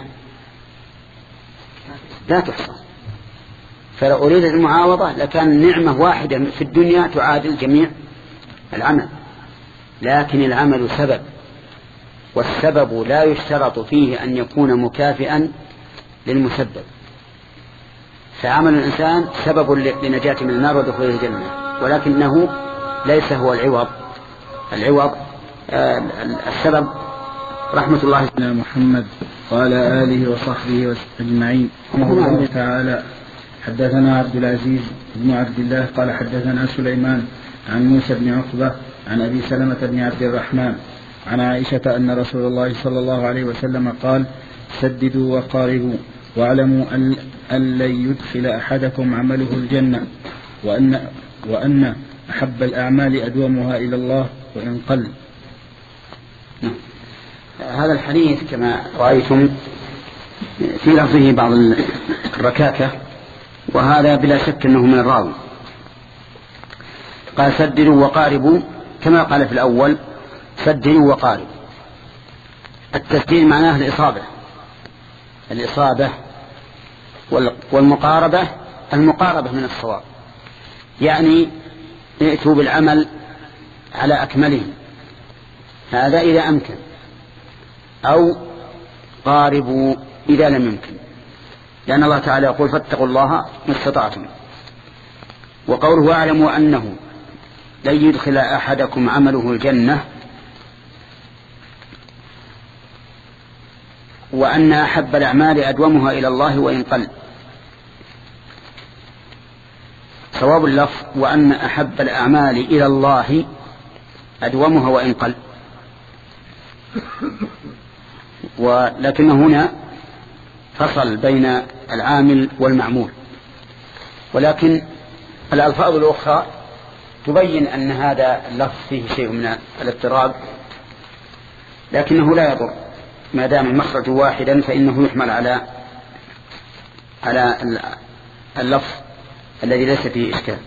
لا تحصى. فلو أريد المعاوضة لكان نعمة واحدة في الدنيا تعادل جميع العمل، لكن العمل سبب، والسبب لا يشترط فيه أن يكون مكافئا للمسبب. فعمل الإنسان سبب لنجاة من النار ودخول الجنة، ولكنه ليس هو العوض. العوض آه السبب رحمة الله على محمد وعلى آله وصحبه أجمعين. الله تعالى حدثنا عبد العزيز بن عبد الله قال حدثنا سليمان عن موسى بن عقبة عن أبي سلمة بن عبد الرحمن عن عائشة أن رسول الله صلى الله عليه وسلم قال سددوا وقاربوا واعلموا أن لن يدخل أحدكم عمله الجنة وأن, وأن أحب الأعمال أدومها إلى الله وإن قل. هذا الحديث كما رأيتم في لفظه بعض الركاكة، وهذا بلا شك أنه من الراوي. قال سددوا وقاربوا كما قال في الأول سددوا وقاربوا. التسديد معناه الإصابة الإصابة والمقاربة المقاربة من الصواب، يعني ائتوا بالعمل على أكمله، هذا إذا أمكن، أو قاربوا إذا لم يمكن، لأن الله تعالى يقول فاتقوا الله ما استطعتم. وقوله واعلموا أنه لن يدخل أحدكم عمله الجنة وأن أحب الأعمال أدومها إلى الله وإن قل. صواب اللفظ وأن أحب الأعمال إلى الله أدومها وإن قل، ولكن هنا فصل بين العامل والمعمول، ولكن الألفاظ الأخرى تبين أن هذا اللفظ فيه شيء من الاضطراب، لكنه لا يضر ما دام المخرج واحدا، فإنه يحمل على على اللفظ الذي ليس فيه إشكال.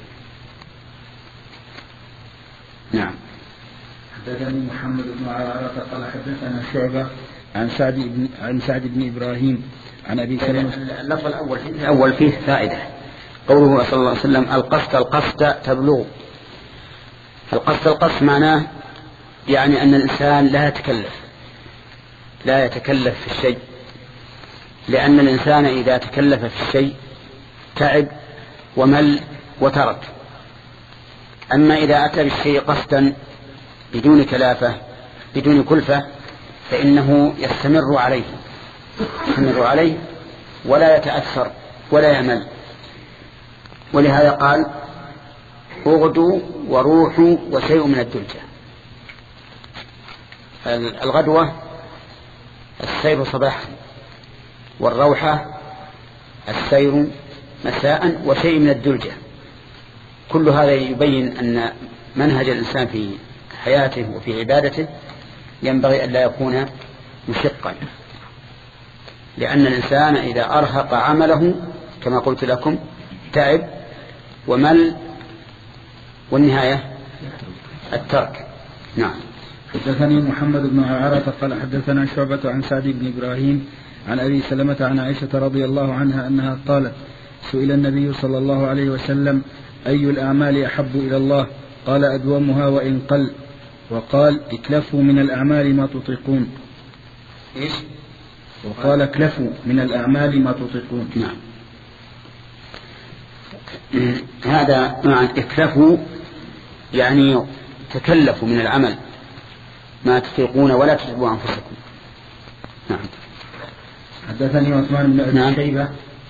نعم. حدثني محمد بن عرارة قال حدثنا شعبة عن سعد بن عن سعد بن إبراهيم عن أبي سلمة. اللفظ الأول فيه الأول فيه فائدة، قوله صلى الله عليه وسلم القسط القسط تبلغ. القسط القسط معناه يعني أن الإنسان لا يتكلف لا يتكلف في الشيء، لأن الإنسان إذا تكلف في الشيء تعب ومل وترك. أما إذا أتى بالشيء قسطا بدون كلافة بدون كلفة فإنه يستمر عليه يستمر عليه ولا يتأثر ولا يمل. ولهذا قال أغدو وروح وشيء من الدلجة. الغدوة السير صباحا، والروحة السير مساء، وشيء من الدلجة. كل هذا يبين أن منهج الإنسان في حياته وفي عبادته ينبغي أن لا يكون مشقا، لأن الإنسان إذا أرهق عمله كما قلت لكم تعب ومل، والنهاية الترك. نعم. حدثني محمد بن عرعرة قال حدثنا شعبة عن سعد بن إبراهيم عن أبي سلمة عن عائشة رضي الله عنها أنها قالت: سئل النبي صلى الله عليه وسلم: أي الأعمال أحب إلى الله؟ قال: أدومها وإن قل. وقال: اكلفوا من الأعمال ما تطيقون. إيش؟ وقال: اكلفوا من الأعمال ما تطيقون. نعم. هذا معنى اكلفوا يعني تكلفوا من العمل ما تطيقون ولا تتعبوا أنفسكم. نعم. حدثني عثمان بن أبي شيبة.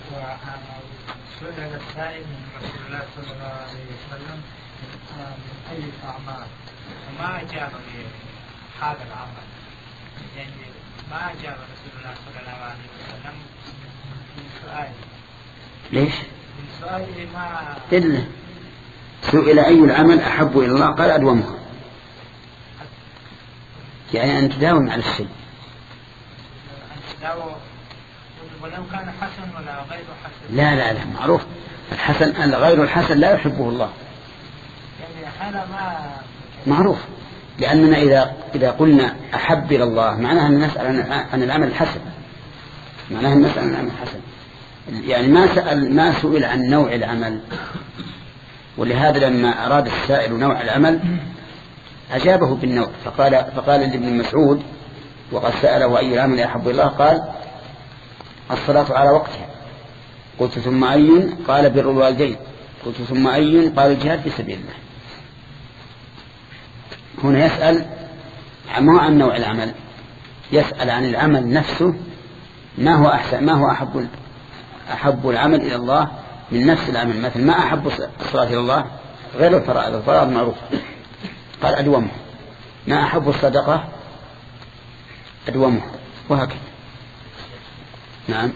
سئل السائل من رسول الله صلى الله عليه وسلم من أي الأعمال، وما أجاب بهذا العمل، يعني ما أجاب رسول الله صلى الله عليه وسلم من سؤال. ليش؟ من سؤاله ما إلا سئل أي العمل أحب إلى الله قال: أدومها، يعني أن تداوم على الشيء. أن تداوم ولو كان حسن ولا غير حسن. لا لا لا معروف الحسن، غير الحسن لا يحبه الله، يعني هذا ما معروف. لأننا إذا إذا قلنا أحب إلى الله معناها أن نسأل عن العمل الحسن، معناها أن نسأل عن العمل الحسن، يعني ما سأل ما سئل عن نوع العمل. ولهذا لما أراد السائل نوع العمل أجابه بالنوع، فقال فقال لابن مسعود وقد سأله أي العمل أحب الله قال: الصلاة على وقتها. قلت: ثم أي؟ قال: بر الوالدين. قلت: ثم أي؟ قال: الجهاد في سبيل الله. هنا يسأل ما عن نوع العمل، يسأل عن العمل نفسه، ما هو أحسن، ما هو أحب أحب العمل إلى الله من نفس العمل. مثل ما أحب الصلاة إلى الله غير الفرائض، الفرائض معروف، قال: أدومه. ما أحب الصدقة أدومه، وهكذا. نعم.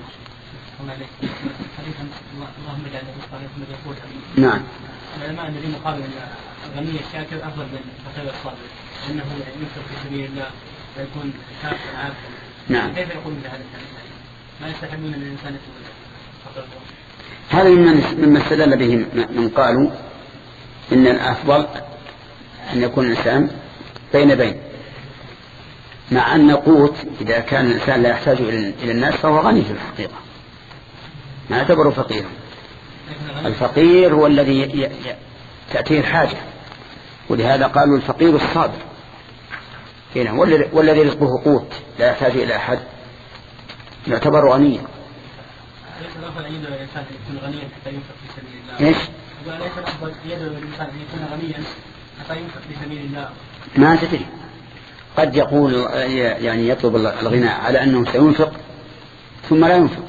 اللهم اجعل الصالح من يقول نعم. العلماء الذين قالوا ان الغني الشاكر افضل من الفقير الصابر، انه ينفق في سبيل الله ويكون كافر عابدا. نعم. كيف يقولون بهذا الكلام؟ ما يستحبون ان الانسان يكون فقير؟ هذا مما استدل به من قالوا ان الافضل ان يكون الانسان بين بين، مع أن قوت إذا كان الإنسان لا يحتاج إلى الناس فهو غني في الحقيقة، ما يعتبر فقيرا. الفقير هو الذي تأتيه الحاجة، ولهذا قالوا الفقير الصابر هنا، والذي رزقه قوت لا يحتاج إلى أحد يعتبر غنيا. ليس الأفضل أن يدعو الإنسان أن يكون غنيا حتى ينفق في سبيل الله؟ إيش؟ ليس الأفضل يدعو الإنسان أن يكون غنيا حتى ينفق في سبيل الله؟ ما تدري، قد يقول يعني يطلب الغنى على أنه سينفق ثم لا ينفق.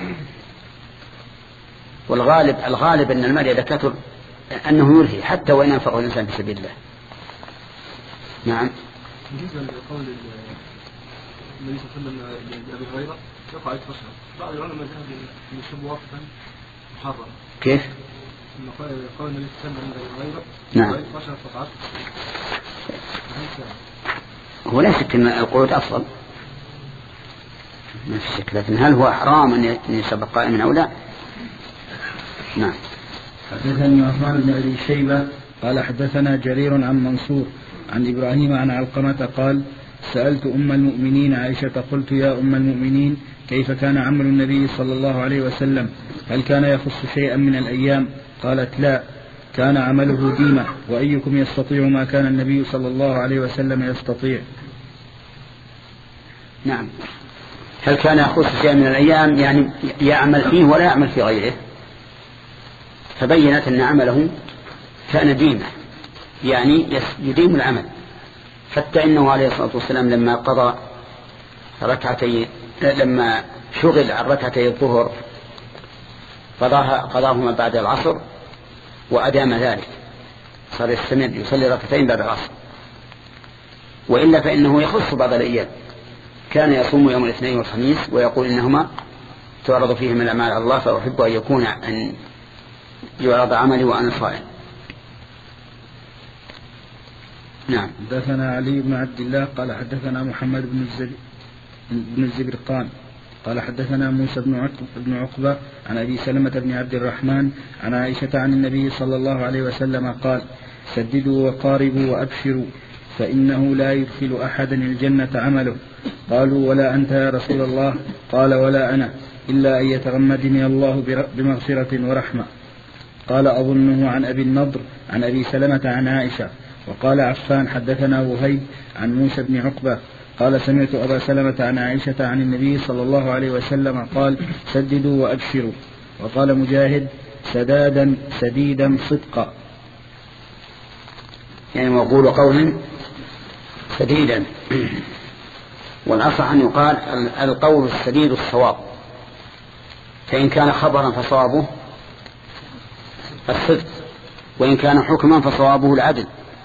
والغالب الغالب أن المال إذا كثر أنه يلهي حتى وإن ينفق الإنسان في سبيل الله. نعم. بالنسبة لقول النبي صلى الله عليه وسلم لأبي هريرة يقع يتفشل، بعض العلماء ذهب أن يشرب وقتا محرم. كيف؟ قول النبي صلى الله عليه وسلم لأبي هريرة نعم. يتفشل فقط. هو لا شك أن القعود أفضل ما في شك، لكن هل هو حرام أن يشرب قائما أو لا؟ نعم. حدثني عثمان بن أبي شيبة قال حدثنا جرير عن منصور عن إبراهيم عن علقمة قال: سألت أم المؤمنين عائشة قلت: يا أم المؤمنين، كيف كان عمل النبي صلى الله عليه وسلم؟ هل كان يخص شيئا من الأيام؟ قالت: لا، كان عمله ديمة، وأيكم يستطيع ما كان النبي صلى الله عليه وسلم يستطيع. نعم. هل كان يخص شيئا من الأيام يعني يعمل فيه ولا يعمل في غيره؟ فبينت أن عمله كان ديمة، يعني يديم العمل، حتى إنه عليه الصلاة والسلام لما قضى ركعتي لما شغل عن ركعتي الظهر قضاها قضاهما بعد العصر وأدام ذلك، صار يستمر يصلي ركعتين بعد العصر. وإلا فإنه يخص بعض الأيام، كان يصوم يوم الاثنين والخميس ويقول إنهما تعرض فيهما الأعمال على الله، فأحب أن يكون أن يعرض عملي وأنا صائم. نعم. حدثنا علي بن عبد الله قال حدثنا محمد بن الزب... بن الزبرقان قال حدثنا موسى بن عقبة عن أبي سلمة بن عبد الرحمن عن عائشة عن النبي صلى الله عليه وسلم قال: سددوا وقاربوا وأبشروا، فإنه لا يدخل أحدا الجنة عمله. قالوا: ولا أنت يا رسول الله؟ قال: ولا أنا، إلا أن يتغمدني الله بمغفرة ورحمة. قال: أظنه عن أبي النضر عن أبي سلمة عن عائشة. وقال عفان: حدثنا وهيب عن موسى بن عقبة قال: سمعت أبا سلمة عن عائشة عن النبي صلى الله عليه وسلم قال: سددوا وأبشروا. وقال مجاهد: سدادا سديدا صدقا، يعني وقول قول سديدا. والأصح أن يقال القول السديد الصواب، فإن كان خبرا فصوابه الصدق، وإن كان حكما فصوابه العدل.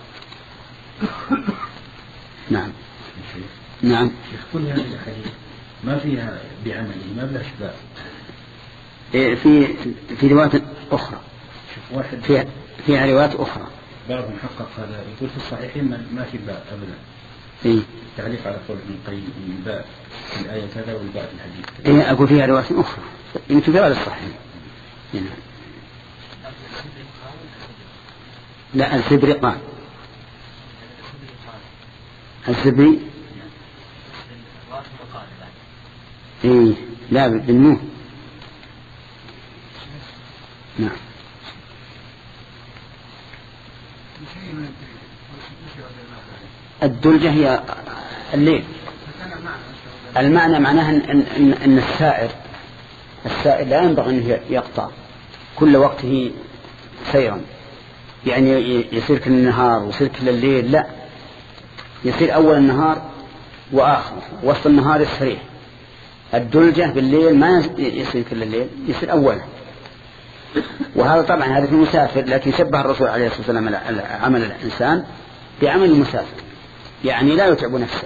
نعم. نعم. كل هذه الأحاديث ما فيها بعمله، ما بلا شباب. في في روايات أخرى، فيها فيها روايات أخرى. بعضهم حقق هذا، يقول في الصحيحين ما في باء أبدا. إيه؟ تعليق على قول ابن القيم من باء في الآية كذا والباء في الحديث. إيه، أقول فيها روايات أخرى يمكن في هذا الصحيح. يعني. لا، الزبرقان. الزبري. إيه، لا بالنور. نعم. الدلجة هي الليل. المعنى معناها أن, أن, أن السائر السائر لا ينبغي أن يقطع كل وقته سيرا، يعني يصير كل النهار ويصير كل الليل، لا، يصير أول النهار وآخر، وسط النهار يستريح. الدلجة بالليل ما يصير كل الليل، يصير أوله. وهذا طبعا هذا في المسافر، لكن شبه الرسول عليه الصلاة والسلام عمل الإنسان بعمل المسافر، يعني لا يتعب نفسه.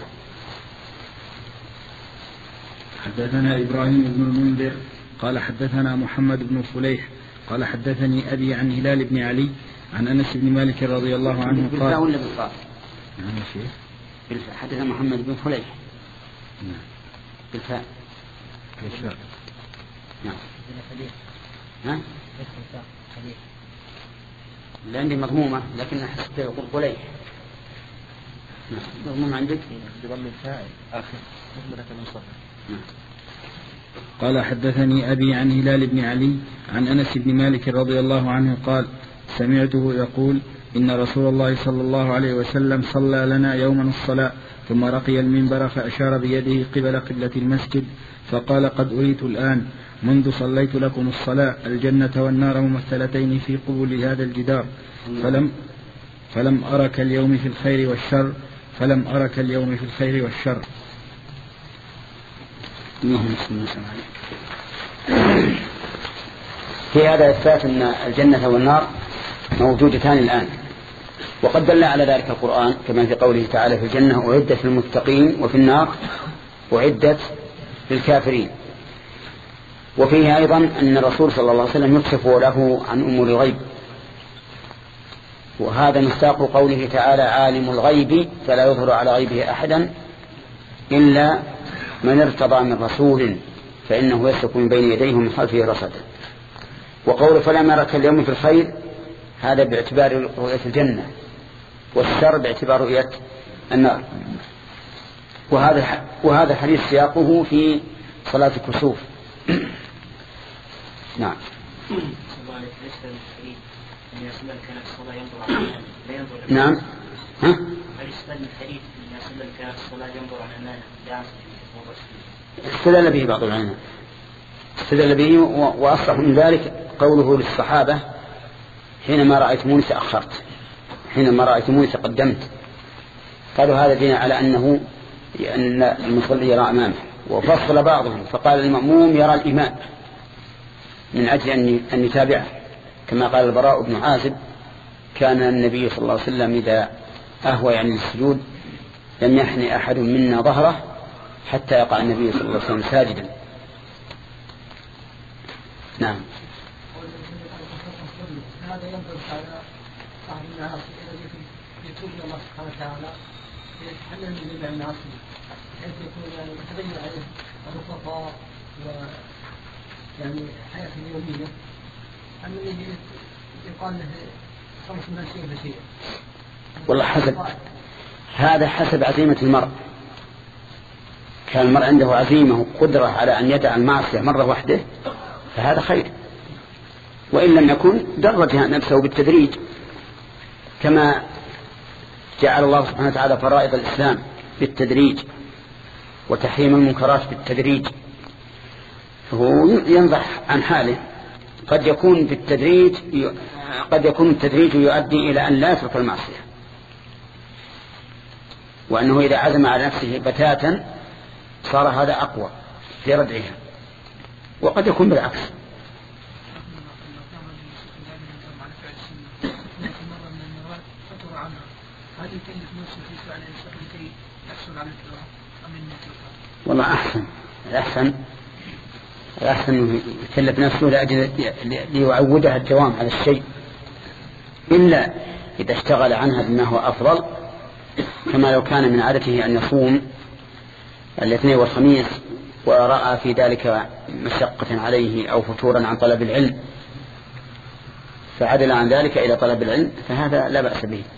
حدثنا إبراهيم بن المنذر قال حدثنا محمد بن فليح قال حدثني أبي عن هلال بن علي عن أنس بن مالك رضي الله عنه قال: بالفاء ولا بالفاء؟ نعم يا شيخ. بالفاء. حدثنا محمد بن فليح. نعم. بالفاء. بالفاء. نعم. ها؟ لا عندي مضمومة، لكن حسبت يقول فليح. نعم. مضموم عندك؟ بضم الفاعل آخر مهملة المصدر. نعم. قال حدثني أبي عن هلال بن علي عن أنس بن مالك رضي الله عنه قال: سمعته يقول: إن رسول الله صلى الله عليه وسلم صلى لنا يوما الصلاة، ثم رقي المنبر فأشار بيده قبل قبلة المسجد فقال: قد أريت الآن منذ صليت لكم الصلاة الجنة والنار ممثلتين في قبول هذا الجدار، فلم فلم أرك اليوم في الخير والشر فلم أرك اليوم في الخير والشر. في هذا إثبات أن الجنة والنار موجودتان الآن، وقد دل على ذلك القرآن كما في قوله تعالى: في الجنة أعدت للمتقين، وفي النار أعدت للكافرين. وفيه أيضا أن الرسول صلى الله عليه وسلم يكشف له عن أمور الغيب، وهذا مصداق قوله تعالى: عالم الغيب فلا يظهر على غيبه أحدا إلا من ارتضى من رسول فإنه يسلك من بين يديه ومن خلفه رصدا. وقول فلم يرك اليوم في الخير هذا باعتبار رؤية الجنة، والشر باعتبار رؤية النار. وهذا وهذا حديث سياقه في صلاة الكسوف. نعم. نعم. ها؟ استدل به بعض العلماء، استدل به، وأصح من ذلك قوله للصحابة: حينما رأيتموني تأخرت، حينما رأيتموني تقدمت. قالوا هذا دين على أنه أن المصلي يرى أمامه. وفصل بعضهم فقال: المأموم يرى الإمام من أجل أن يتابعه، كما قال البراء بن عازب: كان النبي صلى الله عليه وسلم إذا أهوى يعني السجود لم يحني أحد منا ظهره حتى يقع النبي صلى الله عليه وسلم ساجدا. نعم. هذا ينبغي على صاحب المعاصي الذي يتوب الى الله سبحانه وتعالى يتحلل من جميع المعاصي بحيث يكون يتغير عليه الرفقاء و يعني حياته اليوميه. اما الذي يقال له خمس من شيء فشيء. والله حسب هذا حسب عزيمة المرء. كان المرء عنده عزيمة وقدرة على أن يدع المعصية مرة واحدة فهذا خير، وإن لم يكن درج نفسه بالتدريج كما جعل الله سبحانه وتعالى فرائض الإسلام بالتدريج وتحريم المنكرات بالتدريج، فهو ينضح عن حاله. قد يكون بالتدريج قد يكون التدريج يؤدي إلى أن لا يترك المعصية، وأنه إذا عزم على نفسه بتاتا صار هذا أقوى في ردعها، وقد يكون بالعكس. والله أحسن الأحسن الأحسن أنه يكلف نفسه لأجل ليعودها الدوام على الشيء، إلا إذا اشتغل عنها بما هو أفضل، كما لو كان من عادته أن يصوم الاثنين والخميس ورأى في ذلك مشقة عليه أو فتورا عن طلب العلم فعدل عن ذلك إلى طلب العلم، فهذا لا بأس به.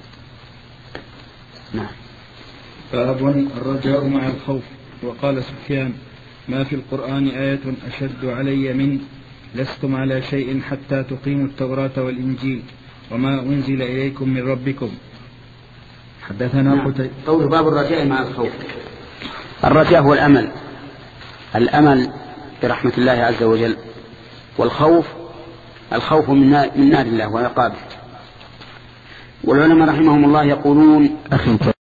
نعم. باب الرجاء مع الخوف. وقال سفيان: ما في القرآن آية أشد علي من لستم على شيء حتى تقيموا التوراة والإنجيل وما أنزل إليكم من ربكم. حدثنا نعم. قتيبة. قول باب الرجاء مع الخوف. الرجاء هو الأمل الأمل برحمة الله عز وجل، والخوف الخوف من نار الله وعقابه. والعلماء رحمهم الله يقولون أخي